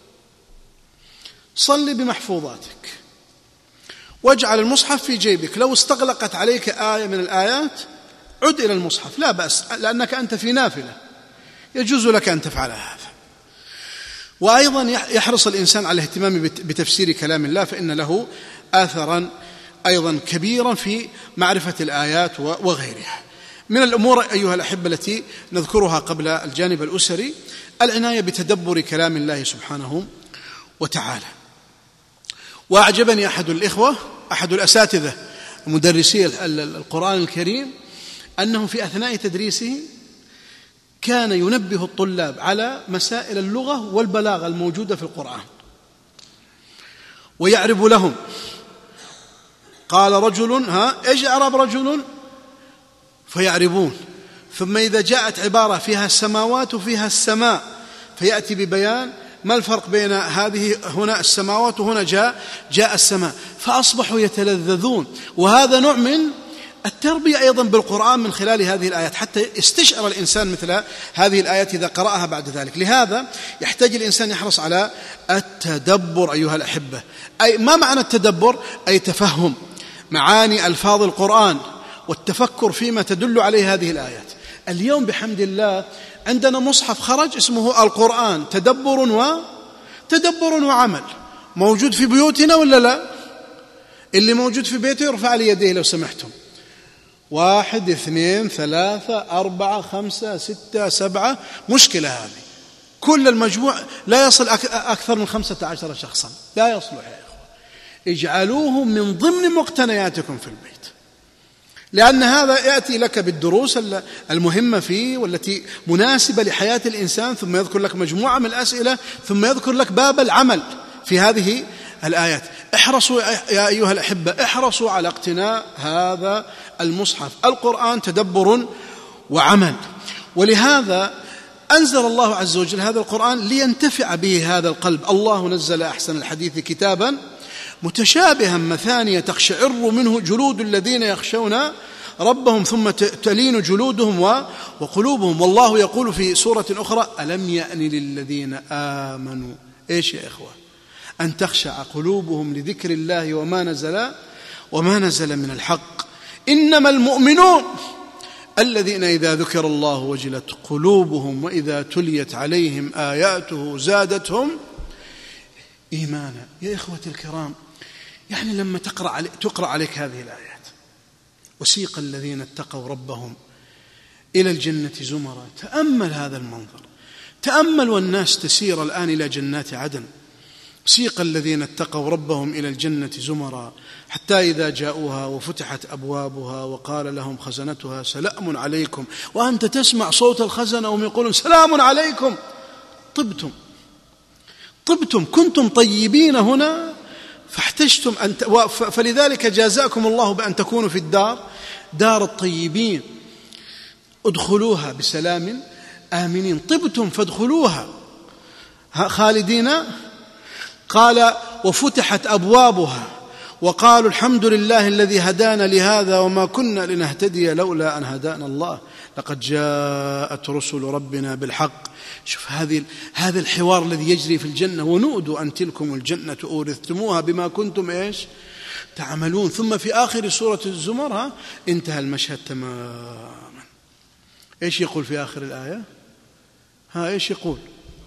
صلي بمحفوظاتك واجعل المصحف في جيبك. لو استغلقت عليك آية من الآيات عد إلى المصحف لا بأس، لأنك أنت في نافلة يجوز لك أن تفعل هذا. وأيضا يحرص الإنسان على الاهتمام بتفسير كلام الله، فإن له آثرا أيضا كبيرا في معرفة الآيات وغيرها. من الأمور أيها الأحبة التي نذكرها قبل الجانب الأسري العناية بتدبر كلام الله سبحانه وتعالى. وأعجبني أحد الإخوة أحد الأساتذة مدرسي القرآن الكريم أنه في أثناء تدريسه كان ينبه الطلاب على مسائل اللغة والبلاغة الموجودة في القرآن، ويعرب لهم. قال رجل ها إيش أعرب رجل فيعربون. ثم إذا جاءت عبارة فيها السماوات وفيها السماء فيأتي ببيان ما الفرق بين هذه هنا السماوات وهنا جاء جاء السماء، فأصبحوا يتلذذون. وهذا نوع من التربية أيضا بالقرآن من خلال هذه الآيات، حتى يستشعر الإنسان مثل هذه الآيات إذا قرأها بعد ذلك. لهذا يحتاج الإنسان يحرص على التدبر أيها الأحبة. أي ما معنى التدبر؟ أي تفهم معاني ألفاظ القرآن والتفكر فيما تدل عليه هذه الآيات. اليوم بحمد الله عندنا مصحف خرج اسمه القرآن تدبر و تدبر وعمل، موجود في بيوتنا ولا لا؟ اللي موجود في بيته يرفع لي يديه لو سمحتم. واحد اثنين ثلاثة أربعة خمسة ستة سبعة، مشكلة هذه. كل المجموع لا يصل أكثر من خمسة عشر شخصا، لا يصلح يا إخوة. اجعلوه من ضمن مقتنياتكم في البيت، لأن هذا يأتي لك بالدروس المهمة فيه والتي مناسبة لحياة الإنسان، ثم يذكر لك مجموعة من الأسئلة، ثم يذكر لك باب العمل في هذه الآيات. احرصوا يا أيها الأحبة، احرصوا على اقتناء هذا المصحف القرآن تدبر وعمل. ولهذا أنزل الله عز وجل هذا القرآن لينتفع به هذا القلب. الله نزل أحسن الحديث كتابا متشابها مثانية تقشعر منه جلود الذين يخشون ربهم ثم تلين جلودهم وقلوبهم. والله يقول في سورة أخرى: ألم يأن للذين آمنوا إيش يا إخوة أن تخشع قلوبهم لذكر الله وما نزل وما نزل من الحق، إنما المؤمنون الذين إذا ذكر الله وجلت قلوبهم وإذا تليت عليهم آياته زادتهم إيمانا. يا إخوة الكرام، يعني لما تقرأ, علي تقرأ عليك هذه الآيات: وسيق الذين اتقوا ربهم إلى الجنة زمرا. تأمل هذا المنظر، تأمل والناس تسير الآن إلى جنات عدن. سيق الذين اتقوا ربهم إلى الجنة زمرا حتى إذا جاءوها وفتحت أبوابها وقال لهم خزنتها سلام عليكم، وأنت تسمع صوت الخزنة وهم يقولون سلام عليكم، طبتم طبتم كنتم طيبين هنا فاحتجتم أن ت... فلذلك جازاكم الله بأن تكونوا في الدار دار الطيبين، ادخلوها بسلام آمنين. طبتم فادخلوها خالدين. قال: وفتحت أبوابها وقالوا الحمد لله الذي هدانا لهذا وما كنا لنهتدي لولا أن هدانا الله لقد جاءت رسل ربنا بالحق. شوف هذه هذا الحوار الذي يجري في الجنة: ونودوا أن تلكم الجنة أورثتموها بما كنتم إيش تعملون. ثم في آخر سورة الزمر انتهى المشهد تماما. إيش يقول في آخر الآية؟ ها إيش يقول؟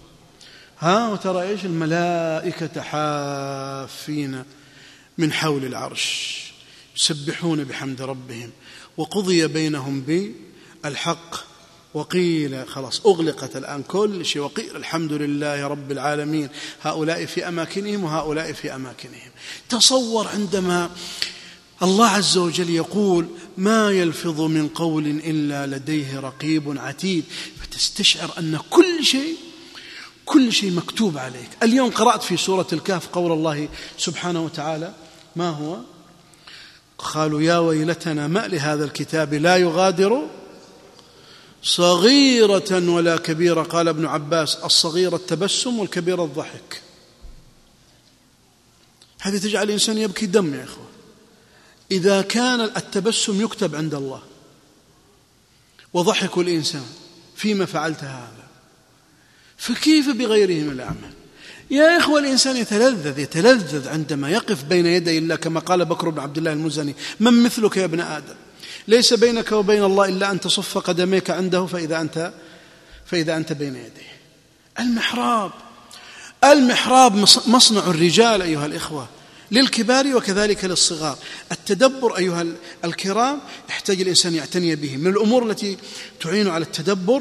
ها وترى إيش الملائكة حافين من حول العرش يسبحون بحمد ربهم وقضي بينهم بالحق وقيل خلاص أغلقت الآن كل شيء وقيل الحمد لله رب العالمين. هؤلاء في أماكنهم وهؤلاء في أماكنهم. تصور عندما الله عز وجل يقول: ما يلفظ من قول إلا لديه رقيب عتيد، فتستشعر أن كل شيء كل شيء مكتوب عليك. اليوم قرأت في سورة الكهف قول الله سبحانه وتعالى: ما هو؟ قالوا يا ويلتنا ما لهذا الكتاب لا يغادر صغيرة ولا كبيرة. قال ابن عباس: الصغيرة التبسم والكبيرة الضحك. هذه تجعل الإنسان يبكي دم يا إخوة. إذا كان التبسم يكتب عند الله وضحك الإنسان فيما فعلت هذا، فكيف بغيره من الأعمال؟ يا إخوة الإنسان يتلذذ يتلذذ عندما يقف بين يدي الله، كما قال بكر بن عبد الله المزني: من مثلك يا ابن آدم؟ ليس بينك وبين الله إلا أن تصف قدميك عنده فإذا أنت فإذا أنت بين يديه. المحراب المحراب مصنع الرجال أيها الإخوة، للكبار وكذلك للصغار. التدبر أيها الكرام يحتاج الإنسان يعتني به. من الأمور التي تعين على التدبر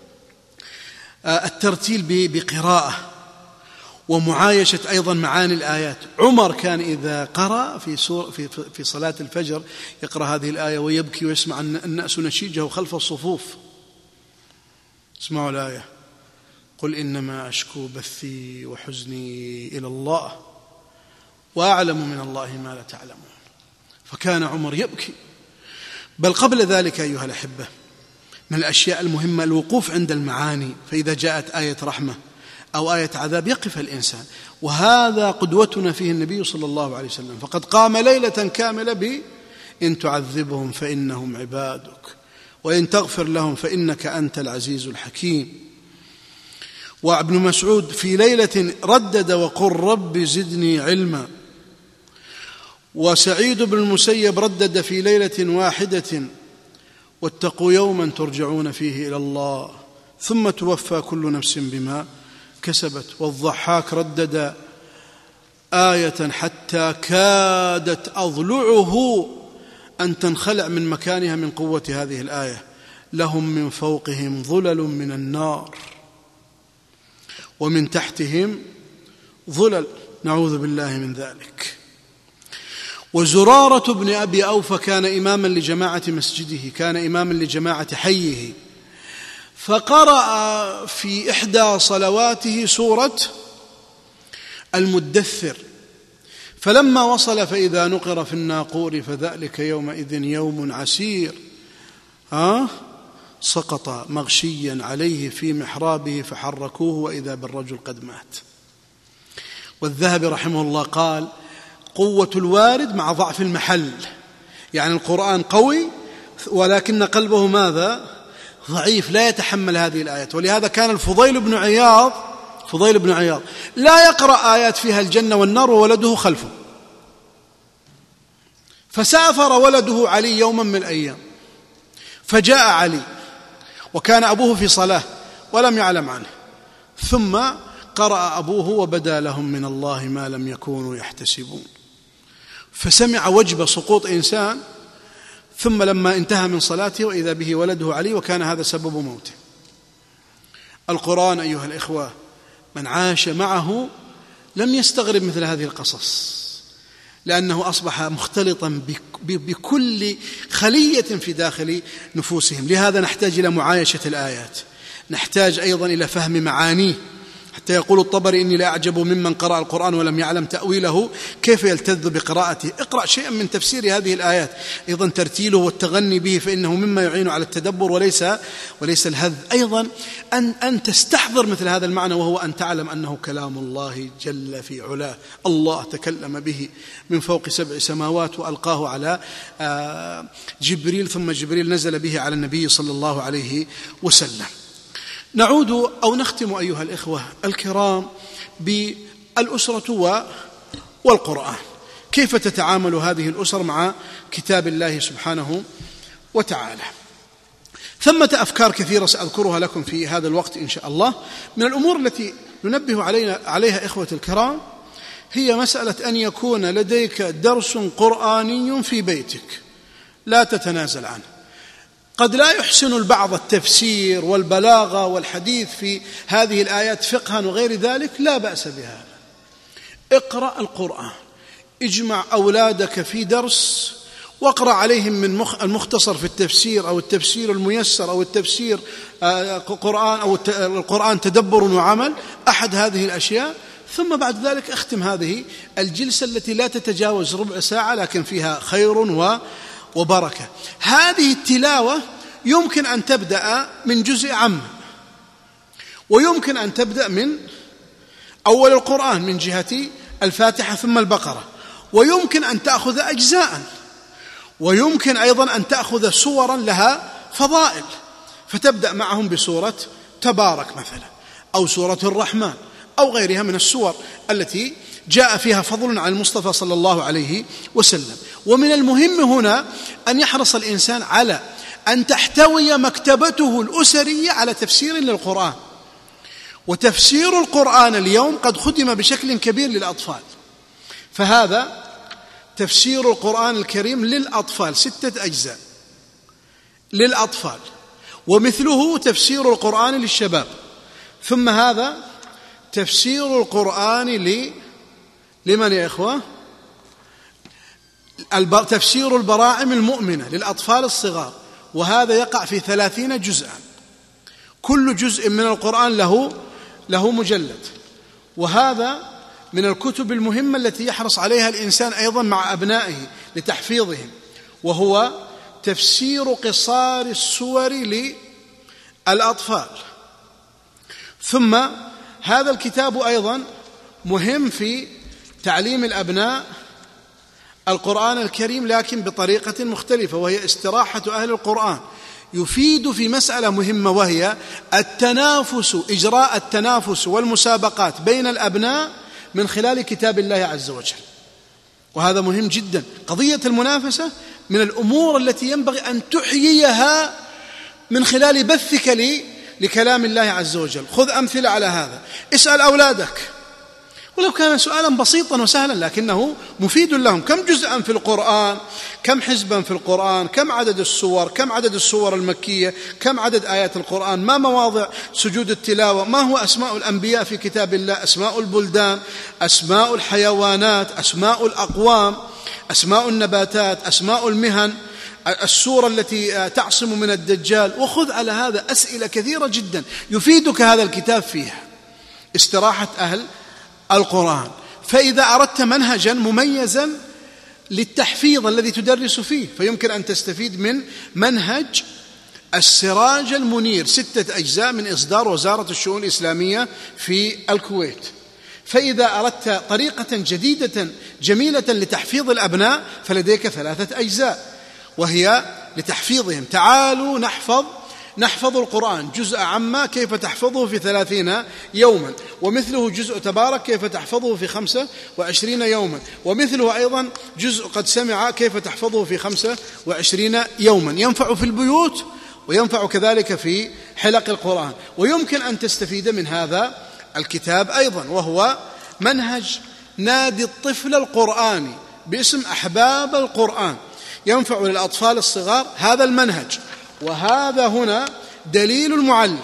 الترتيل بقراءة ومعايشة أيضا معاني الآيات. عمر كان إذا قرأ في سور في في صلاة الفجر يقرأ هذه الآية ويبكي ويسمع الناس نشيجه خلف الصفوف. اسمعوا الآية: قل إنما أشكو بثي وحزني إلى الله وأعلم من الله ما لا تعلمون. فكان عمر يبكي. بل قبل ذلك أيها الأحبة من الأشياء المهمة الوقوف عند المعاني، فإذا جاءت آية رحمة أو آية عذاب يقف الإنسان، وهذا قدوتنا فيه النبي صلى الله عليه وسلم، فقد قام ليلة كاملة ب إن تعذبهم فإنهم عبادك وإن تغفر لهم فإنك أنت العزيز الحكيم. وابن مسعود في ليلة ردد: وقل رب زدني علما. وسعيد بن المسيب ردد في ليلة واحدة: واتقوا يوما ترجعون فيه إلى الله ثم توفى كل نفس بما كسبت. والضحاك ردد آية حتى كادت أضلعه أن تنخلع من مكانها من قوة هذه الآية: لهم من فوقهم ظلل من النار ومن تحتهم ظلل، نعوذ بالله من ذلك. وزرارة بن أبي أوفى كان إماما لجماعة مسجده، كان إماما لجماعة حيه، فقرأ في إحدى صلواته سورة المدثر، فلما وصل فإذا نقر في الناقور فذلك يومئذ يوم عسير، ها سقط مغشيا عليه في محرابه فحركوه وإذا بالرجل قد مات. والذهبي رحمه الله قال: قوة الوارد مع ضعف المحل، يعني القرآن قوي ولكن قلبه ماذا؟ ضعيف، لا يتحمل هذه الآيات. ولهذا كان الفضيل بن عياض فضيل بن عياض لا يقرأ آيات فيها الجنة والنار وولده خلفه. فسافر ولده علي يوما من الأيام، فجاء علي وكان أبوه في صلاة ولم يعلم عنه، ثم قرأ أبوه: وبدا لهم من الله ما لم يكونوا يحتسبون. فسمع وجب سقوط إنسان، ثم لما انتهى من صلاته وإذا به ولده علي، وكان هذا سبب موته. القرآن أيها الإخوة من عاش معه لم يستغرب مثل هذه القصص، لأنه أصبح مختلطا بكل خلية في داخل نفوسهم. لهذا نحتاج إلى معايشة الآيات، نحتاج أيضا إلى فهم معانيه، حتى يقول الطبري: إني لا أعجب ممن قرأ القرآن ولم يعلم تأويله كيف يلتذ بقراءته. اقرأ شيئا من تفسير هذه الآيات، أيضا ترتيله والتغني به، فإنه مما يعين على التدبر وليس وليس الهذ. أيضا أن أن تستحضر مثل هذا المعنى، وهو أن تعلم أنه كلام الله جل في علاه، الله تكلم به من فوق سبع سماوات وألقاه على جبريل، ثم جبريل نزل به على النبي صلى الله عليه وسلم. نعود أو نختم أيها الإخوة الكرام بالأسرة والقرآن. كيف تتعامل هذه الأسر مع كتاب الله سبحانه وتعالى؟ ثمة أفكار كثيرة سأذكرها لكم في هذا الوقت إن شاء الله. من الأمور التي ننبه علينا عليها إخوة الكرام هي مسألة أن يكون لديك درس قرآني في بيتك لا تتنازل عنه. قد لا يحسن البعض التفسير والبلاغة والحديث في هذه الآيات فقها وغير ذلك، لا بأس بهذا. اقرأ القرآن، اجمع أولادك في درس واقرأ عليهم من المختصر في التفسير أو التفسير الميسر أو التفسير قرآن أو القرآن تدبر وعمل، أحد هذه الأشياء. ثم بعد ذلك اختم هذه الجلسة التي لا تتجاوز ربع ساعة لكن فيها خير و وبركة. هذه التلاوة يمكن أن تبدأ من جزء عام، ويمكن أن تبدأ من أول القرآن من جهة الفاتحة ثم البقرة، ويمكن أن تأخذ أجزاء، ويمكن أيضا أن تأخذ سورا لها فضائل، فتبدأ معهم بسورة تبارك مثلا أو سورة الرحمن أو غيرها من السور التي جاء فيها فضل عن المصطفى صلى الله عليه وسلم. ومن المهم هنا أن يحرص الإنسان على أن تحتوي مكتبته الأسرية على تفسير للقرآن. وتفسير القرآن اليوم قد ختم بشكل كبير للأطفال، فهذا تفسير القرآن الكريم للأطفال ستة أجزاء للأطفال، ومثله تفسير القرآن للشباب، ثم هذا تفسير القرآن ل لمن يا إخوة؟ تفسير البراعم المؤمنة للأطفال الصغار، وهذا يقع في ثلاثين جزءا، كل جزء من القرآن له له مجلد. وهذا من الكتب المهمة التي يحرص عليها الإنسان أيضا مع أبنائه لتحفيظهم، وهو تفسير قصار السور للأطفال. ثم هذا الكتاب أيضا مهم في تعليم الأبناء القرآن الكريم، لكن بطريقة مختلفة، وهي استراحة أهل القرآن. يفيد في مسألة مهمة، وهي التنافس، إجراء التنافس والمسابقات بين الأبناء من خلال كتاب الله عز وجل. وهذا مهم جدا. قضية المنافسة من الأمور التي ينبغي أن تحييها من خلال بثك لي لكلام الله عز وجل. خذ أمثلة على هذا. اسأل أولادك ولو كان سؤالا بسيطا وسهلا لكنه مفيد لهم. كم جزءا في القرآن؟ كم حزبا في القرآن؟ كم عدد السور؟ كم عدد السور المكية؟ كم عدد آيات القرآن؟ ما مواضع سجود التلاوة؟ ما هو أسماء الأنبياء في كتاب الله؟ أسماء البلدان، أسماء الحيوانات، أسماء الأقوام، أسماء النباتات، أسماء المهن، السورة التي تعصم من الدجال. وخذ على هذا أسئلة كثيرة جدا يفيدك هذا الكتاب فيها استراحة أهل القرآن. فإذا أردت منهجا مميزا للتحفيظ الذي تدرس فيه فيمكن أن تستفيد من منهج السراج المنير، ستة أجزاء من إصدار وزارة الشؤون الإسلامية في الكويت. فإذا أردت طريقة جديدة جميلة لتحفيظ الأبناء فلديك ثلاثة أجزاء وهي لتحفيظهم. تعالوا نحفظ نحفظ القرآن جزء عما كيف تحفظه في ثلاثين يوما، ومثله جزء تبارك كيف تحفظه في خمسة وعشرين يوما، ومثله أيضا جزء قد سمع كيف تحفظه في خمسة وعشرين يوما. ينفع في البيوت وينفع كذلك في حلق القرآن. ويمكن أن تستفيد من هذا الكتاب أيضا وهو منهج نادي الطفل القرآني باسم أحباب القرآن. ينفع للأطفال الصغار هذا المنهج. وهذا هنا دليل المعلم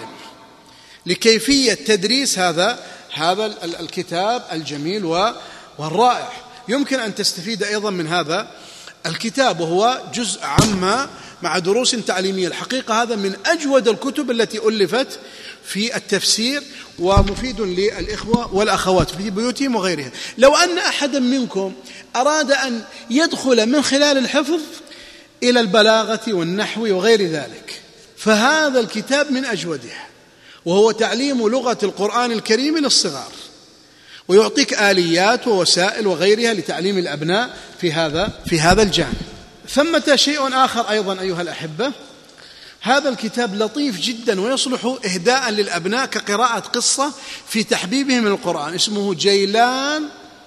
لكيفية تدريس هذا هذا الكتاب الجميل والرائع. يمكن أن تستفيد أيضا من هذا الكتاب وهو جزء عما مع دروس تعليمية. الحقيقة هذا من أجود الكتب التي ألفت في التفسير ومفيد للإخوة والأخوات في بيوتهم وغيرها. لو أن أحدا منكم أراد أن يدخل من خلال الحفظ إلى البلاغة والنحو وغير ذلك فهذا الكتاب من أجوده، وهو تعليم لغة القرآن الكريم للصغار، ويعطيك آليات ووسائل وغيرها لتعليم الأبناء في هذا في هذا الجانب. ثمة شيء آخر أيضا أيها الأحبة، هذا الكتاب لطيف جدا ويصلح إهداء للأبناء كقراءة قصة في تحبيبهم للقرآن. اسمه جيلان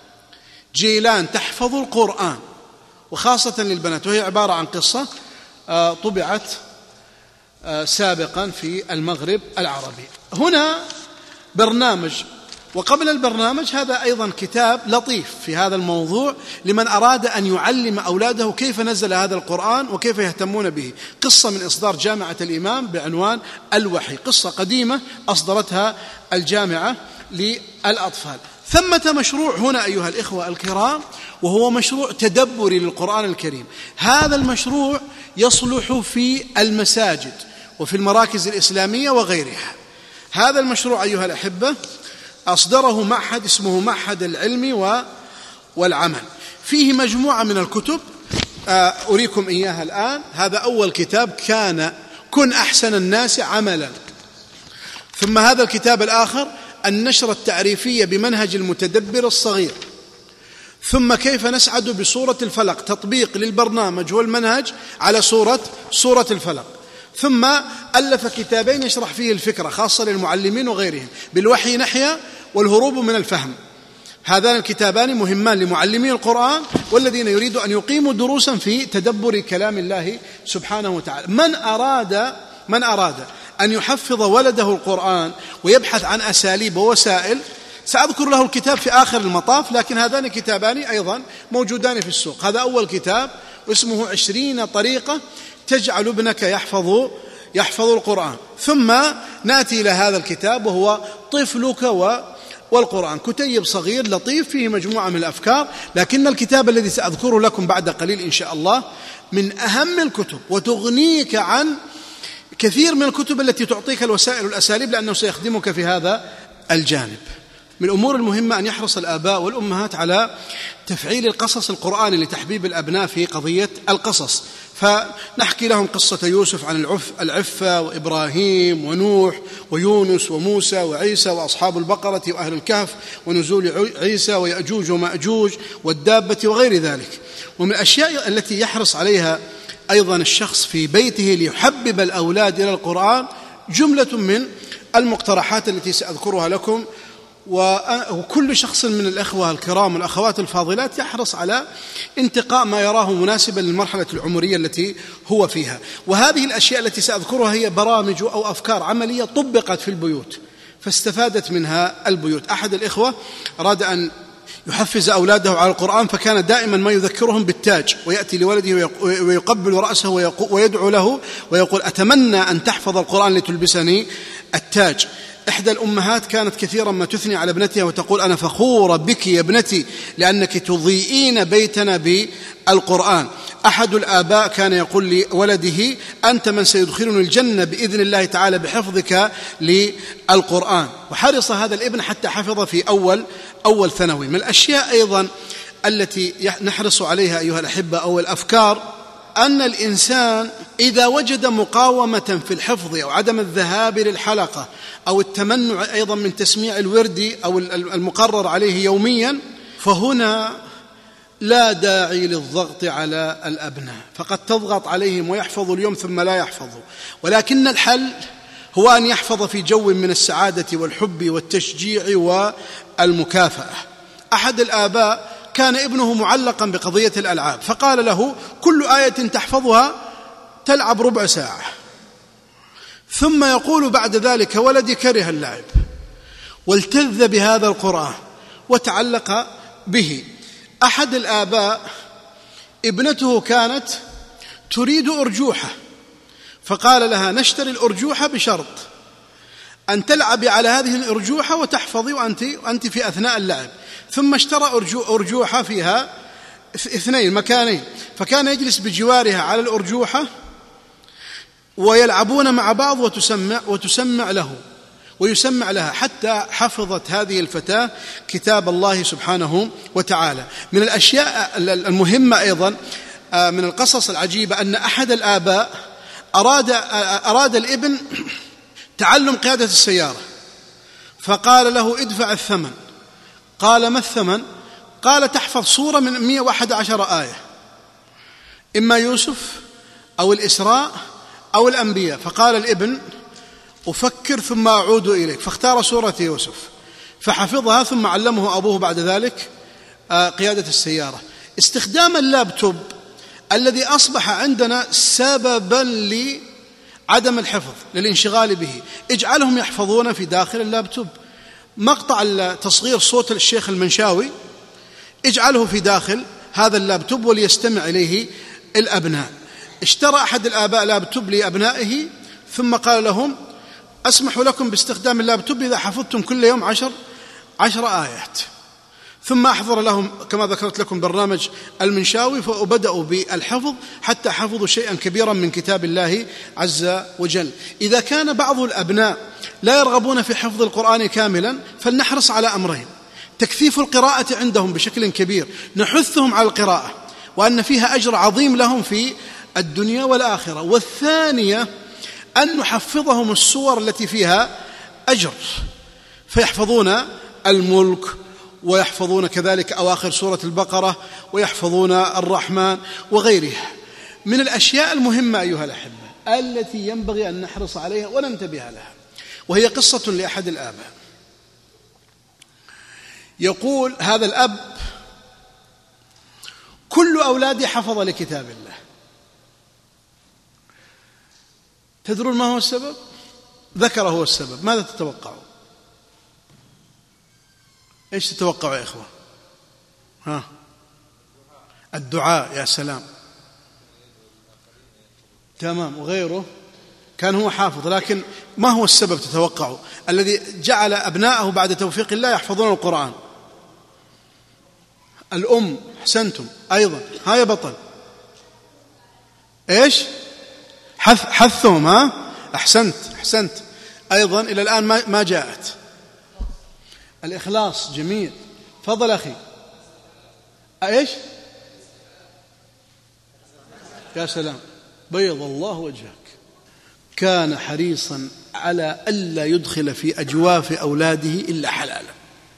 جيلان تحفظ القرآن، وخاصة للبنات، وهي عبارة عن قصة طبعت سابقا في المغرب العربي. هنا برنامج، وقبل البرنامج هذا أيضا كتاب لطيف في هذا الموضوع لمن أراد أن يعلم أولاده كيف نزل هذا القرآن وكيف يهتمون به. قصة من إصدار جامعة الإمام بعنوان الوحي، قصة قديمة أصدرتها الجامعة للأطفال. ثمة مشروع هنا أيها الإخوة الكرام وهو مشروع تدبري للقرآن الكريم. هذا المشروع يصلح في المساجد وفي المراكز الإسلامية وغيرها. هذا المشروع أيها الأحبة أصدره معهد اسمه معهد العلم والعمل، فيه مجموعة من الكتب أريكم إياها الآن. هذا أول كتاب، كان كن أحسن الناس عملا. ثم هذا الكتاب الآخر النشرة التعريفية بمنهج المتدبر الصغير. ثم كيف نسعد بسورة الفلق، تطبيق للبرنامج والمنهج على سورة سورة الفلق. ثم ألف كتابين يشرح فيه الفكرة خاصة للمعلمين وغيرهم، بالوحي نحيا والهروب من الفهم. هذان الكتابان مهمان لمعلمي القرآن والذين يريدوا أن يقيموا دروسا في تدبر كلام الله سبحانه وتعالى. من أراد من أراد أن يحفظ ولده القرآن ويبحث عن أساليب ووسائل، سأذكر له الكتاب في آخر المطاف، لكن هذان كتابان أيضا موجودان في السوق. هذا أول كتاب اسمه عشرين طريقة تجعل ابنك يحفظ يحفظ القرآن. ثم نأتي إلى هذا الكتاب وهو طفلك والقرآن، كتيب صغير لطيف فيه مجموعة من الأفكار، لكن الكتاب الذي سأذكره لكم بعد قليل إن شاء الله من أهم الكتب وتغنيك عن كثير من الكتب التي تعطيك الوسائل والأساليب، لأنه سيخدمك في هذا الجانب. من الأمور المهمة أن يحرص الآباء والأمهات على تفعيل القصص القرآني لتحبيب الأبناء في قضية القصص. فنحكي لهم قصة يوسف عن العف العفة وإبراهيم ونوح ويونس وموسى وعيسى وأصحاب البقرة وأهل الكهف ونزول عيسى ويأجوج ومأجوج والدابة وغير ذلك. ومن الأشياء التي يحرص عليها أيضا الشخص في بيته ليحبب الأولاد إلى القرآن جملة من المقترحات التي سأذكرها لكم، وكل شخص من الأخوة الكرام والأخوات الفاضلات يحرص على انتقاء ما يراه مناسبا للمرحلة العمرية التي هو فيها. وهذه الأشياء التي سأذكرها هي برامج أو أفكار عملية طبقت في البيوت فاستفادت منها البيوت. أحد الإخوة أراد أن يحفز أولاده على القرآن، فكان دائما ما يذكرهم بالتاج، ويأتي لولده ويقبل رأسه ويدعو له ويقول: أتمنى أن تحفظ القرآن لتلبسني التاج. إحدى الأمهات كانت كثيرا ما تثني على ابنتها وتقول: أنا فخورة بك يا ابنتي لأنك تضيئين بيتنا بالقرآن. أحد الآباء كان يقول لولده: أنت من سيدخلني الجنة بإذن الله تعالى بحفظك للقرآن. وحرص هذا الابن حتى حفظ في أول أول ثانوي. من الأشياء أيضا التي نحرص عليها أيها الأحبة أو الأفكار أن الإنسان إذا وجد مقاومة في الحفظ أو عدم الذهاب للحلقة أو التمنع أيضا من تسميع الورد أو المقرر عليه يوميا، فهنا لا داعي للضغط على الأبناء، فقد تضغط عليهم ويحفظوا اليوم ثم لا يحفظوا. ولكن الحل هو أن يحفظ في جو من السعادة والحب والتشجيع والمكافأة. أحد الآباء كان ابنه معلقا بقضية الألعاب، فقال له: كل آية تحفظها تلعب ربع ساعة، ثم يقول بعد ذلك: ولدي كره اللعب والتذ بهذا القرآن وتعلق به. أحد الآباء ابنته كانت تريد أرجوحة، فقال لها: نشتري الأرجوحة بشرط أن تلعبي على هذه الأرجوحة وتحفظي وأنت, وأنت في أثناء اللعب. ثم اشترى أرجوحة فيها اثنين مكانين، فكان يجلس بجوارها على الأرجوحة ويلعبون مع بعض وتسمع, وتسمع له ويسمع لها، حتى حفظت هذه الفتاة كتاب الله سبحانه وتعالى. من الأشياء المهمة أيضا من القصص العجيبة أن أحد الآباء أراد, أراد الابن تعلم قيادة السيارة، فقال له: ادفع الثمن. قال: ما الثمن؟ قال: تحفظ صورة من مئة وأحد عشر آية، إما يوسف أو الإسراء أو الأنبياء. فقال الابن: أفكر ثم أعود إليك. فاختار سورة يوسف فحفظها، ثم علمه أبوه بعد ذلك قيادة السيارة. استخدام اللابتوب الذي أصبح عندنا سببا لعدم الحفظ للانشغال به، اجعلهم يحفظون في داخل اللابتوب. مقطع تصغير صوت الشيخ المنشاوي اجعله في داخل هذا اللابتوب وليستمع إليه الأبناء. اشترى أحد الآباء لابتوب لأبنائه ثم قال لهم: أسمح لكم باستخدام اللابتوب إذا حفظتم كل يوم عشر, عشر آيات. ثم أحضر لهم كما ذكرت لكم برنامج المنشاوي، فبدأوا بالحفظ حتى حفظوا شيئا كبيرا من كتاب الله عز وجل. إذا كان بعض الأبناء لا يرغبون في حفظ القرآن كاملا، فلنحرص على أمرين: تكثيف القراءة عندهم بشكل كبير، نحثهم على القراءة وأن فيها أجر عظيم لهم في الدنيا والآخرة، والثانية أن نحفظهم السور التي فيها أجر، فيحفظون الملك ويحفظون كذلك أواخر سورة البقرة ويحفظون الرحمن وغيرها. من الأشياء المهمة أيها الأحبة التي ينبغي أن نحرص عليها وننتبه لها، وهي قصة لأحد الآباء. يقول هذا الأب: كل أولادي حفظ لكتاب الله. تدرون ما هو السبب؟ ذكر هو السبب. ماذا تتوقعوا؟ إيش تتوقعوا يا إخوة؟ ها؟ الدعاء. يا سلام، تمام. وغيره كان هو حافظ، لكن ما هو السبب تتوقعوا الذي جعل أبناءه بعد توفيق الله يحفظون القرآن؟ الأم. أحسنتم أيضا. ها يا بطل، إيش؟ حث حثهم. ها؟ أحسنت أحسنت أيضا. إلى الآن ما ما جاءت. الإخلاص. جميل. فضل أخي. إيش؟ يا سلام، بيض الله وجهك. كان حريصا على ألا يدخل في أجواف أولاده إلا حلالا،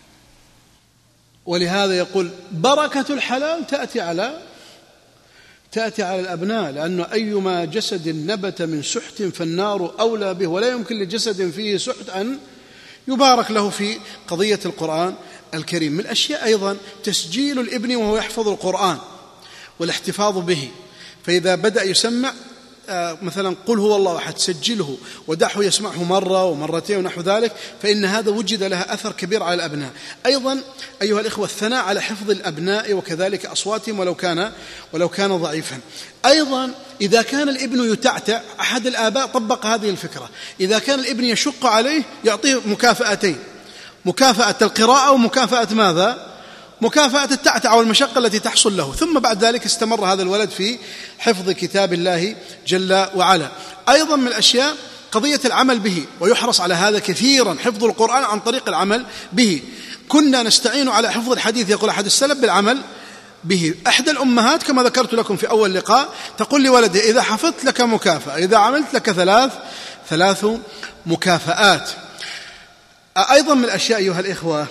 ولهذا يقول: بركة الحلال تأتي على تأتي على الأبناء، لأنه أيما جسد نبت من سحت فالنار أولى به، ولا يمكن لجسد فيه سحت أن يبارك له في قضية القرآن الكريم. من الأشياء أيضا تسجيل الابن وهو يحفظ القرآن والاحتفاظ به، فإذا بدأ يسمع مثلا قل هو الله أحد سجله ودعه يسمعه مرة ومرتين ونحو ذلك، فإن هذا وجد لها أثر كبير على الأبناء. أيضا أيها الإخوة الثناء على حفظ الأبناء وكذلك أصواتهم ولو كان ولو كان ضعيفا. أيضا إذا كان الابن يتعتع، أحد الآباء طبق هذه الفكرة، إذا كان الابن يشق عليه يعطيه مكافأتين، مكافأة القراءة ومكافأة ماذا؟ مكافأة التعتع والمشقة التي تحصل له. ثم بعد ذلك استمر هذا الولد في حفظ كتاب الله جل وعلا. أيضا من الأشياء قضية العمل به، ويحرص على هذا كثيرا، حفظ القرآن عن طريق العمل به. كنا نستعين على حفظ الحديث، يقول أحد السلف، بالعمل به. إحدى الأمهات كما ذكرت لكم في أول لقاء تقول لولدها إذا حفظت لك مكافأة، إذا عملت لك ثلاث ثلاث مكافآت. أيضا من الأشياء أيها الإخوة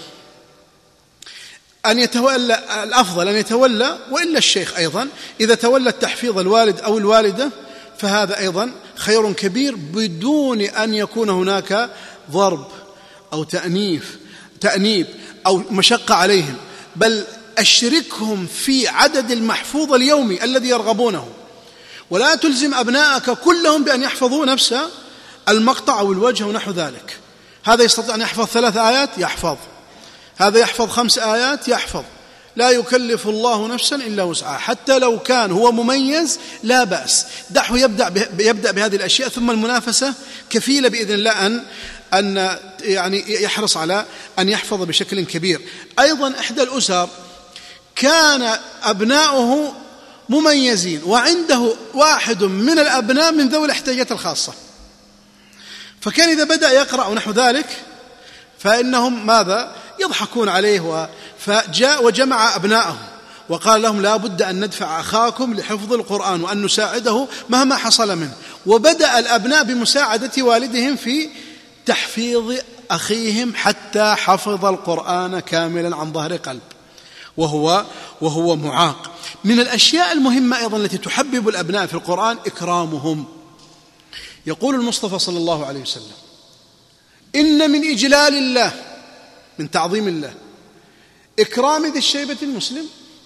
أن يتولى، الأفضل أن يتولى، وإلا الشيخ أيضا إذا تولى التحفيظ الوالد أو الوالدة فهذا أيضا خير كبير، بدون أن يكون هناك ضرب أو تأنيف تأنيب أو مشقة عليهم، بل أشركهم في عدد المحفوظ اليومي الذي يرغبونه، ولا تلزم أبنائك كلهم بأن يحفظوا نفس المقطع أو الوجه ونحو ذلك. هذا يستطيع أن يحفظ ثلاث آيات يحفظ، هذا يحفظ خمس آيات يحفظ، لا يكلف الله نفسا إلا وسعها. حتى لو كان هو مميز لا بأس، دعه يبدأ يبدأ بهذه الأشياء، ثم المنافسة كفيلة بإذن الله أن أن يعني يحرص على أن يحفظ بشكل كبير. أيضا إحدى الأسر كان أبناؤه مميزين، وعنده واحد من الأبناء من ذوي الاحتياجات الخاصة، فكان إذا بدأ يقرأ ونحو ذلك فإنهم ماذا يضحكون عليه، فجاء وجمع أبناءه وقال لهم لا بد أن ندفع أخاكم لحفظ القرآن وأن نساعده مهما حصل منه. وبدأ الأبناء بمساعدة والدهم في تحفيظ أخيهم حتى حفظ القرآن كاملا عن ظهر قلب وهو وهو معاق. من الأشياء المهمة أيضا التي تحبب الأبناء في القرآن إكرامهم. يقول المصطفى صلى الله عليه وسلم إن من إجلال الله، من تعظيم الله، إكرام ذي الشيبة المسلم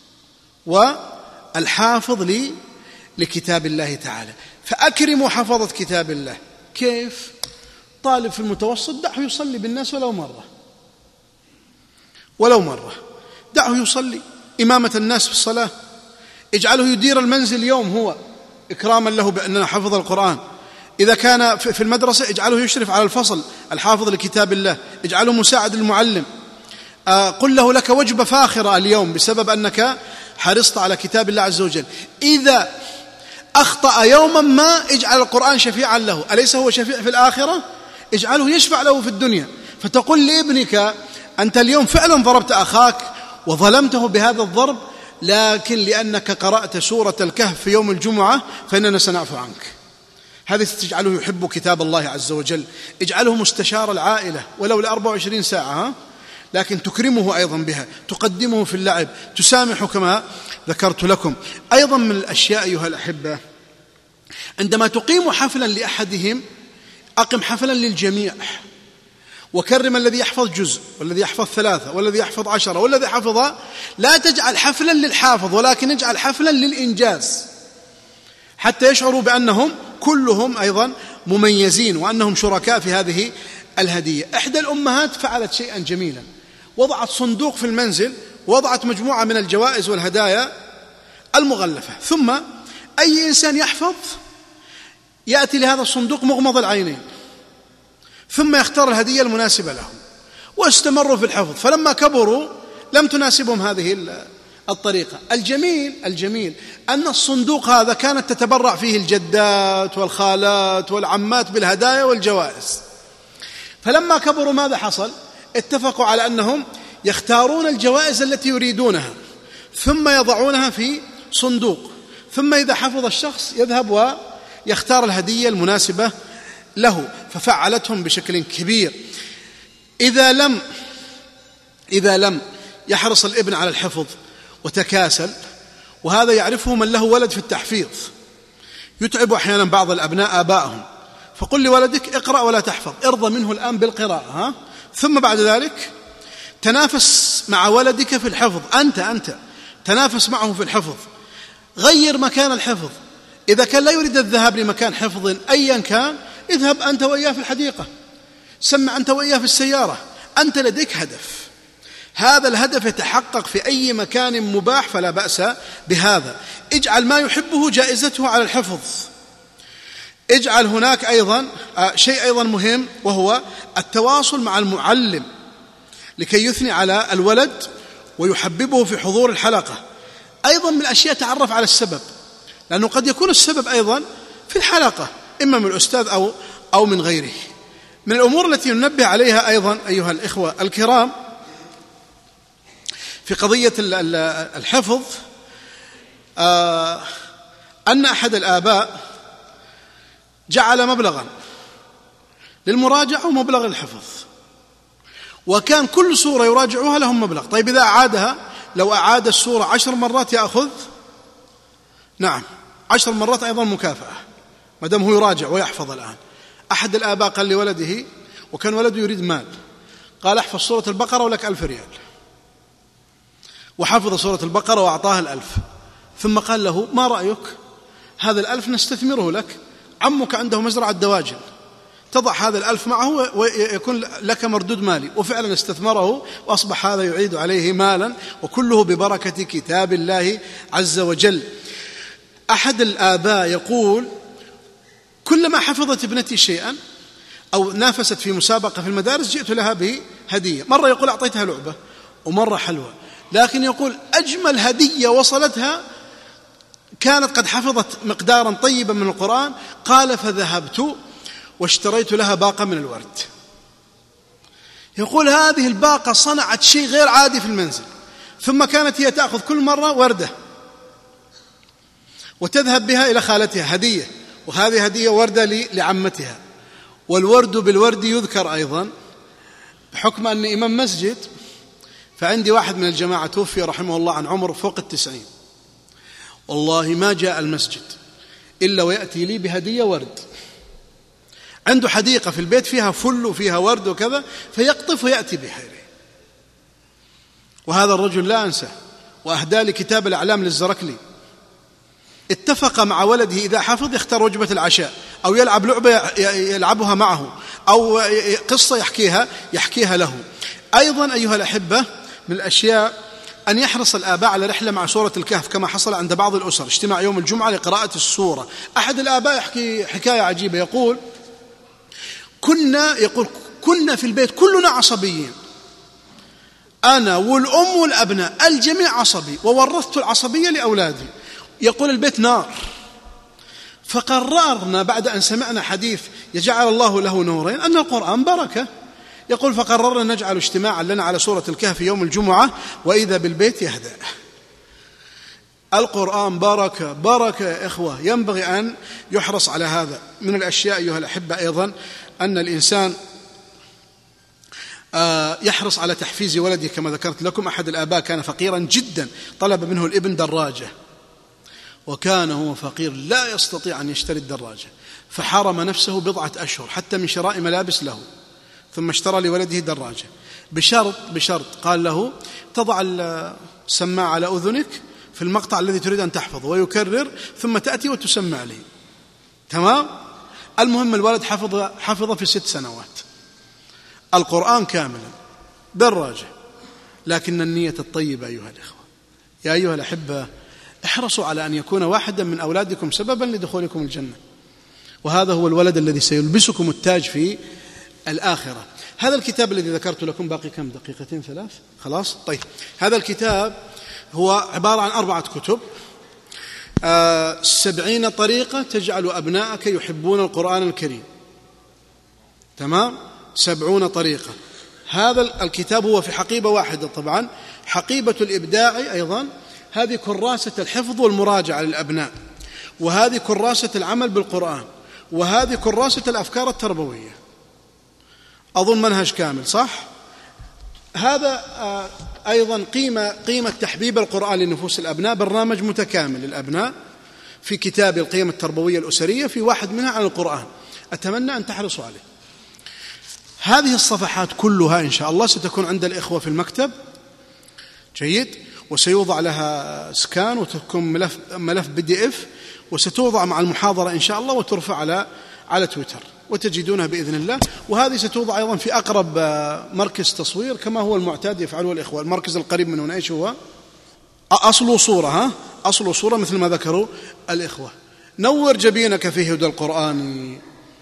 والحافظ لي لكتاب الله تعالى. فأكرموا حفظة كتاب الله. كيف؟ طالب في المتوسط دعه يصلي بالناس ولو مرة ولو مرة دعه يصلي إمامة الناس في الصلاة، اجعله يدير المنزل يوم هو إكراما له بأننا حفظ القرآن. إذا كان في المدرسة اجعله يشرف على الفصل الحافظ لكتاب الله، اجعله مساعد للمعلم، قل له لك وجبة فاخرة اليوم بسبب أنك حرصت على كتاب الله عز وجل. إذا أخطأ يوما ما اجعل القرآن شفيعا له، أليس هو شفيع في الآخرة؟ اجعله يشفع له في الدنيا. فتقول لابنك أنت اليوم فعلا ضربت أخاك وظلمته بهذا الضرب، لكن لأنك قرأت سورة الكهف في يوم الجمعة فإننا سنعفو عنك. هذا ستجعله يحب كتاب الله عز وجل. اجعله مستشار العائلة ولو لأربع وعشرين ساعة، لكن تكرمه أيضا بها، تقدمه في اللعب، تسامحه كما ذكرت لكم. أيضا من الأشياء أيها الأحبة عندما تقيم حفلا لأحدهم أقم حفلا للجميع، وكرم الذي يحفظ جزء والذي يحفظ ثلاثة والذي يحفظ عشرة والذي حفظ. لا تجعل حفلا للحافظ، ولكن اجعل حفلا للإنجاز، حتى يشعروا بأنهم كلهم أيضا مميزين وأنهم شركاء في هذه الهدية. إحدى الأمهات فعلت شيئا جميلا، وضعت صندوق في المنزل، وضعت مجموعة من الجوائز والهدايا المغلفة، ثم أي إنسان يحفظ يأتي لهذا الصندوق مغمض العينين، ثم يختار الهدية المناسبة له. واستمروا في الحفظ، فلما كبروا لم تناسبهم هذه الطريقة. الجميل الجميل أن الصندوق هذا كانت تتبرع فيه الجدات والخالات والعمات بالهدايا والجوائز. فلما كبروا ماذا حصل؟ اتفقوا على أنهم يختارون الجوائز التي يريدونها ثم يضعونها في صندوق، ثم إذا حفظ الشخص يذهب ويختار الهدية المناسبة له. ففعلتهم بشكل كبير. إذا لم إذا لم يحرص الابن على الحفظ وتكاسل، وهذا يعرفه من له ولد في التحفيظ، يتعب أحيانا بعض الأبناء آبائهم، فقل لولدك اقرأ ولا تحفظ، ارضى منه الآن بالقراءة، ها؟ ثم بعد ذلك تنافس مع ولدك في الحفظ، أنت أنت تنافس معه في الحفظ، غير مكان الحفظ. إذا كان لا يريد الذهاب لمكان حفظ أيا كان، اذهب أنت وإياه في الحديقة، سمع أنت وإياه في السيارة، أنت لديك هدف، هذا الهدف يتحقق في أي مكان مباح فلا بأس بهذا. اجعل ما يحبه جائزته على الحفظ. اجعل هناك أيضا شيء أيضا مهم، وهو التواصل مع المعلم لكي يثني على الولد ويحببه في حضور الحلقة. أيضا من الأشياء تعرف على السبب، لأنه قد يكون السبب أيضا في الحلقة، إما من الأستاذ أو أو من غيره. من الأمور التي ننبه عليها أيضا أيها الإخوة الكرام في قضية الحفظ، أن أحد الآباء جعل مبلغا للمراجعة ومبلغ للحفظ، وكان كل سورة يراجعوها لهم مبلغ. طيب إذا أعادها، لو أعاد السورة عشر مرات يأخذ نعم عشر مرات أيضا مكافأة، ما دام هو يراجع ويحفظ. الآن أحد الآباء قال لولده، وكان ولده يريد مال، قال احفظ سورة البقرة ولك ألف ريال، وحفظ سورة البقرة وأعطاه الألف. ثم قال له ما رأيك، هذا الألف نستثمره لك، عمك عنده مزرعة دواجن، تضع هذا الألف معه ويكون لك مردود مالي. وفعلا استثمره، وأصبح هذا يعيد عليه مالا، وكله ببركة كتاب الله عز وجل. أحد الآباء يقول كلما حفظت ابنتي شيئا أو نافست في مسابقة في المدارس جئت لها به هدية. مرة يقول أعطيتها لعبة، ومرة حلوى، لكن يقول أجمل هدية وصلتها كانت قد حفظت مقدارا طيبا من القرآن، قال فذهبت واشتريت لها باقة من الورد. يقول هذه الباقة صنعت شيء غير عادي في المنزل. ثم كانت هي تأخذ كل مرة وردة وتذهب بها إلى خالتها هدية، وهذه هدية وردة لعمتها. والورد بالورد يذكر أيضا بحكم أن إمام مسجد، فعندي واحد من الجماعة توفي رحمه الله عن عمر فوق التسعين، والله ما جاء المسجد إلا ويأتي لي بهدية ورد. عنده حديقة في البيت فيها فل وفيها ورد وكذا، فيقطف ويأتي بها إليه. وهذا الرجل لا أنسى، وأهدى لي كتاب الأعلام للزركلي. اتفق مع ولده إذا حفظ يختار وجبة العشاء، أو يلعب لعبة يلعبها معه، أو قصة يحكيها يحكيها له. أيضا أيها الأحبة من الأشياء أن يحرص الآباء على رحلة مع سورة الكهف، كما حصل عند بعض الأسر، اجتماع يوم الجمعة لقراءة السورة. أحد الآباء يحكي حكاية عجيبة، يقول كنا يقول كنا في البيت كلنا عصبيين، أنا والأم والأبناء الجميع عصبي، وورثت العصبية لأولادي. يقول البيت نار. فقررنا بعد أن سمعنا حديث يجعل الله له نورين أن القرآن بركة. يقول فقررنا نجعل اجتماعا لنا على سورة الكهف يوم الجمعة، وإذا بالبيت يهدأ. القرآن بركة بركة يا إخوة، ينبغي أن يحرص على هذا. من الأشياء أيها الأحبة أيضا أن الإنسان يحرص على تحفيز ولده. كما ذكرت لكم أحد الآباء كان فقيرا جدا، طلب منه الابن دراجة، وكان هو فقير لا يستطيع أن يشتري الدراجة، فحرم نفسه بضعة أشهر حتى من شراء ملابس له، ثم اشترى لولده دراجة بشرط بشرط قال له تضع السماعة على أذنك في المقطع الذي تريد أن تحفظه، ويكرر، ثم تأتي وتسمع لي. تمام؟ المهم الولد حفظ حفظ في ست سنوات القرآن كاملا دراجة. لكن النية الطيبة أيها الإخوة، يا أيها الأحبة، احرصوا على أن يكون واحدا من أولادكم سببا لدخولكم الجنة، وهذا هو الولد الذي سيلبسكم التاج في الآخرة. هذا الكتاب الذي ذكرت لكم، باقي كم دقيقتين ثلاث خلاص. طيب هذا الكتاب هو عبارة عن أربعة كتب، آه سبعين طريقة تجعل أبنائك يحبون القرآن الكريم. تمام؟ سبعون طريقة. هذا الكتاب هو في حقيبة واحدة طبعا، حقيبة الإبداع أيضا، هذه كراسة الحفظ والمراجعة للأبناء، وهذه كراسة العمل بالقرآن، وهذه كراسة الأفكار التربوية. أظن منهج كامل صح؟ هذا أيضا قيمة قيمة تحبيب القرآن لنفوس الأبناء، برنامج متكامل للأبناء في كتاب القيم التربوية الأسرية، في واحد منها عن القرآن، أتمنى أن تحرصوا عليه. هذه الصفحات كلها إن شاء الله ستكون عند الإخوة في المكتب، جيد، وسيوضع لها سكان وتكون ملف, ملف بي دي اف، وستوضع مع المحاضرة إن شاء الله وترفع على على تويتر وتجدونها بإذن الله. وهذه ستوضع أيضا في أقرب مركز تصوير كما هو المعتاد يفعله الإخوة. المركز القريب من هنا إيش هو؟ أصل صورة، ها أصل صورة مثل ما ذكروا الإخوة. نور جبينك في هدى القرآن،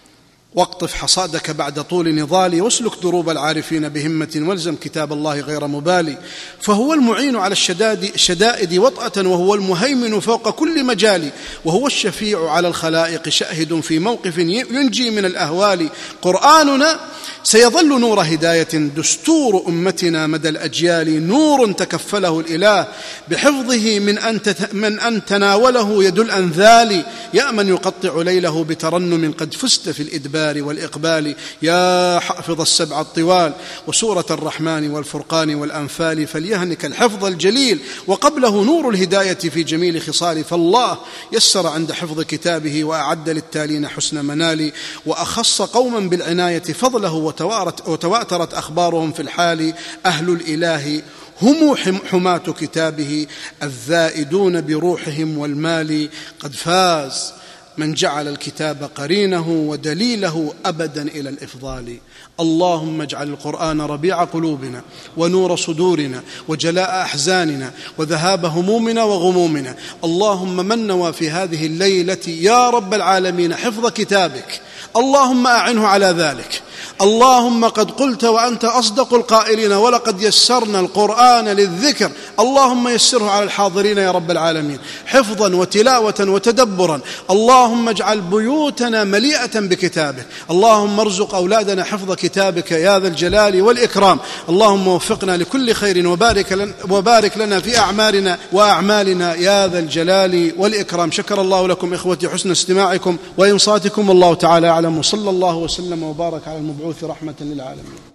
واقطف حصادك بعد طول نضال، واسلك دروب العارفين بهمة، والزم كتاب الله غير مبالي، فهو المعين على الشدائد وطأة، وهو المهيمن فوق كل مجال، وهو الشفيع على الخلائق شاهد في موقف ينجي من الأهوال. قرآننا سيظل نور هداية، دستور أمتنا مدى الأجيال، نور تكفله الإله بحفظه من أن, من أن تناوله يد الأنذال. يا من يقطع ليله بترنم قد فزت في الإدبار والإقبال، يا حافظ السبع الطوال وسورة الرحمن والفرقان والأنفال، فليهنك الحفظ الجليل وقبله نور الهداية في جميل خصال. فالله يسر عند حفظ كتابه وأعد للتالين حسن منال، وأخص قوما بالعناية فضله وتواترت أخبارهم في الحال. أهل الإله هم حماة كتابه الذائدون بروحهم والمال، قد فاز من جعل الكتاب قرينه ودليله أبدا إلى الإفضال. اللهم اجعل القرآن ربيع قلوبنا ونور صدورنا وجلاء أحزاننا وذهاب همومنا وغمومنا. اللهم من نوى في هذه الليلة يا رب العالمين حفظ كتابك اللهم أعنه على ذلك. اللهم قد قلت وأنت أصدق القائلين ولقد يسرنا القرآن للذكر، اللهم يسره على الحاضرين يا رب العالمين حفظا وتلاوة وتدبرا. اللهم اجعل بيوتنا مليئة بكتابك، اللهم ارزق أولادنا حفظ كتابك يا ذا الجلال والإكرام. اللهم وفقنا لكل خير وبارك لنا, وبارك لنا في أعمالنا وأعمالنا يا ذا الجلال والإكرام. شكر الله لكم إخوتي حسن استماعكم وإنصاتكم، والله تعالى أعلم، وصلى الله وسلم وبارك على المبعوث رحمة للعالمين.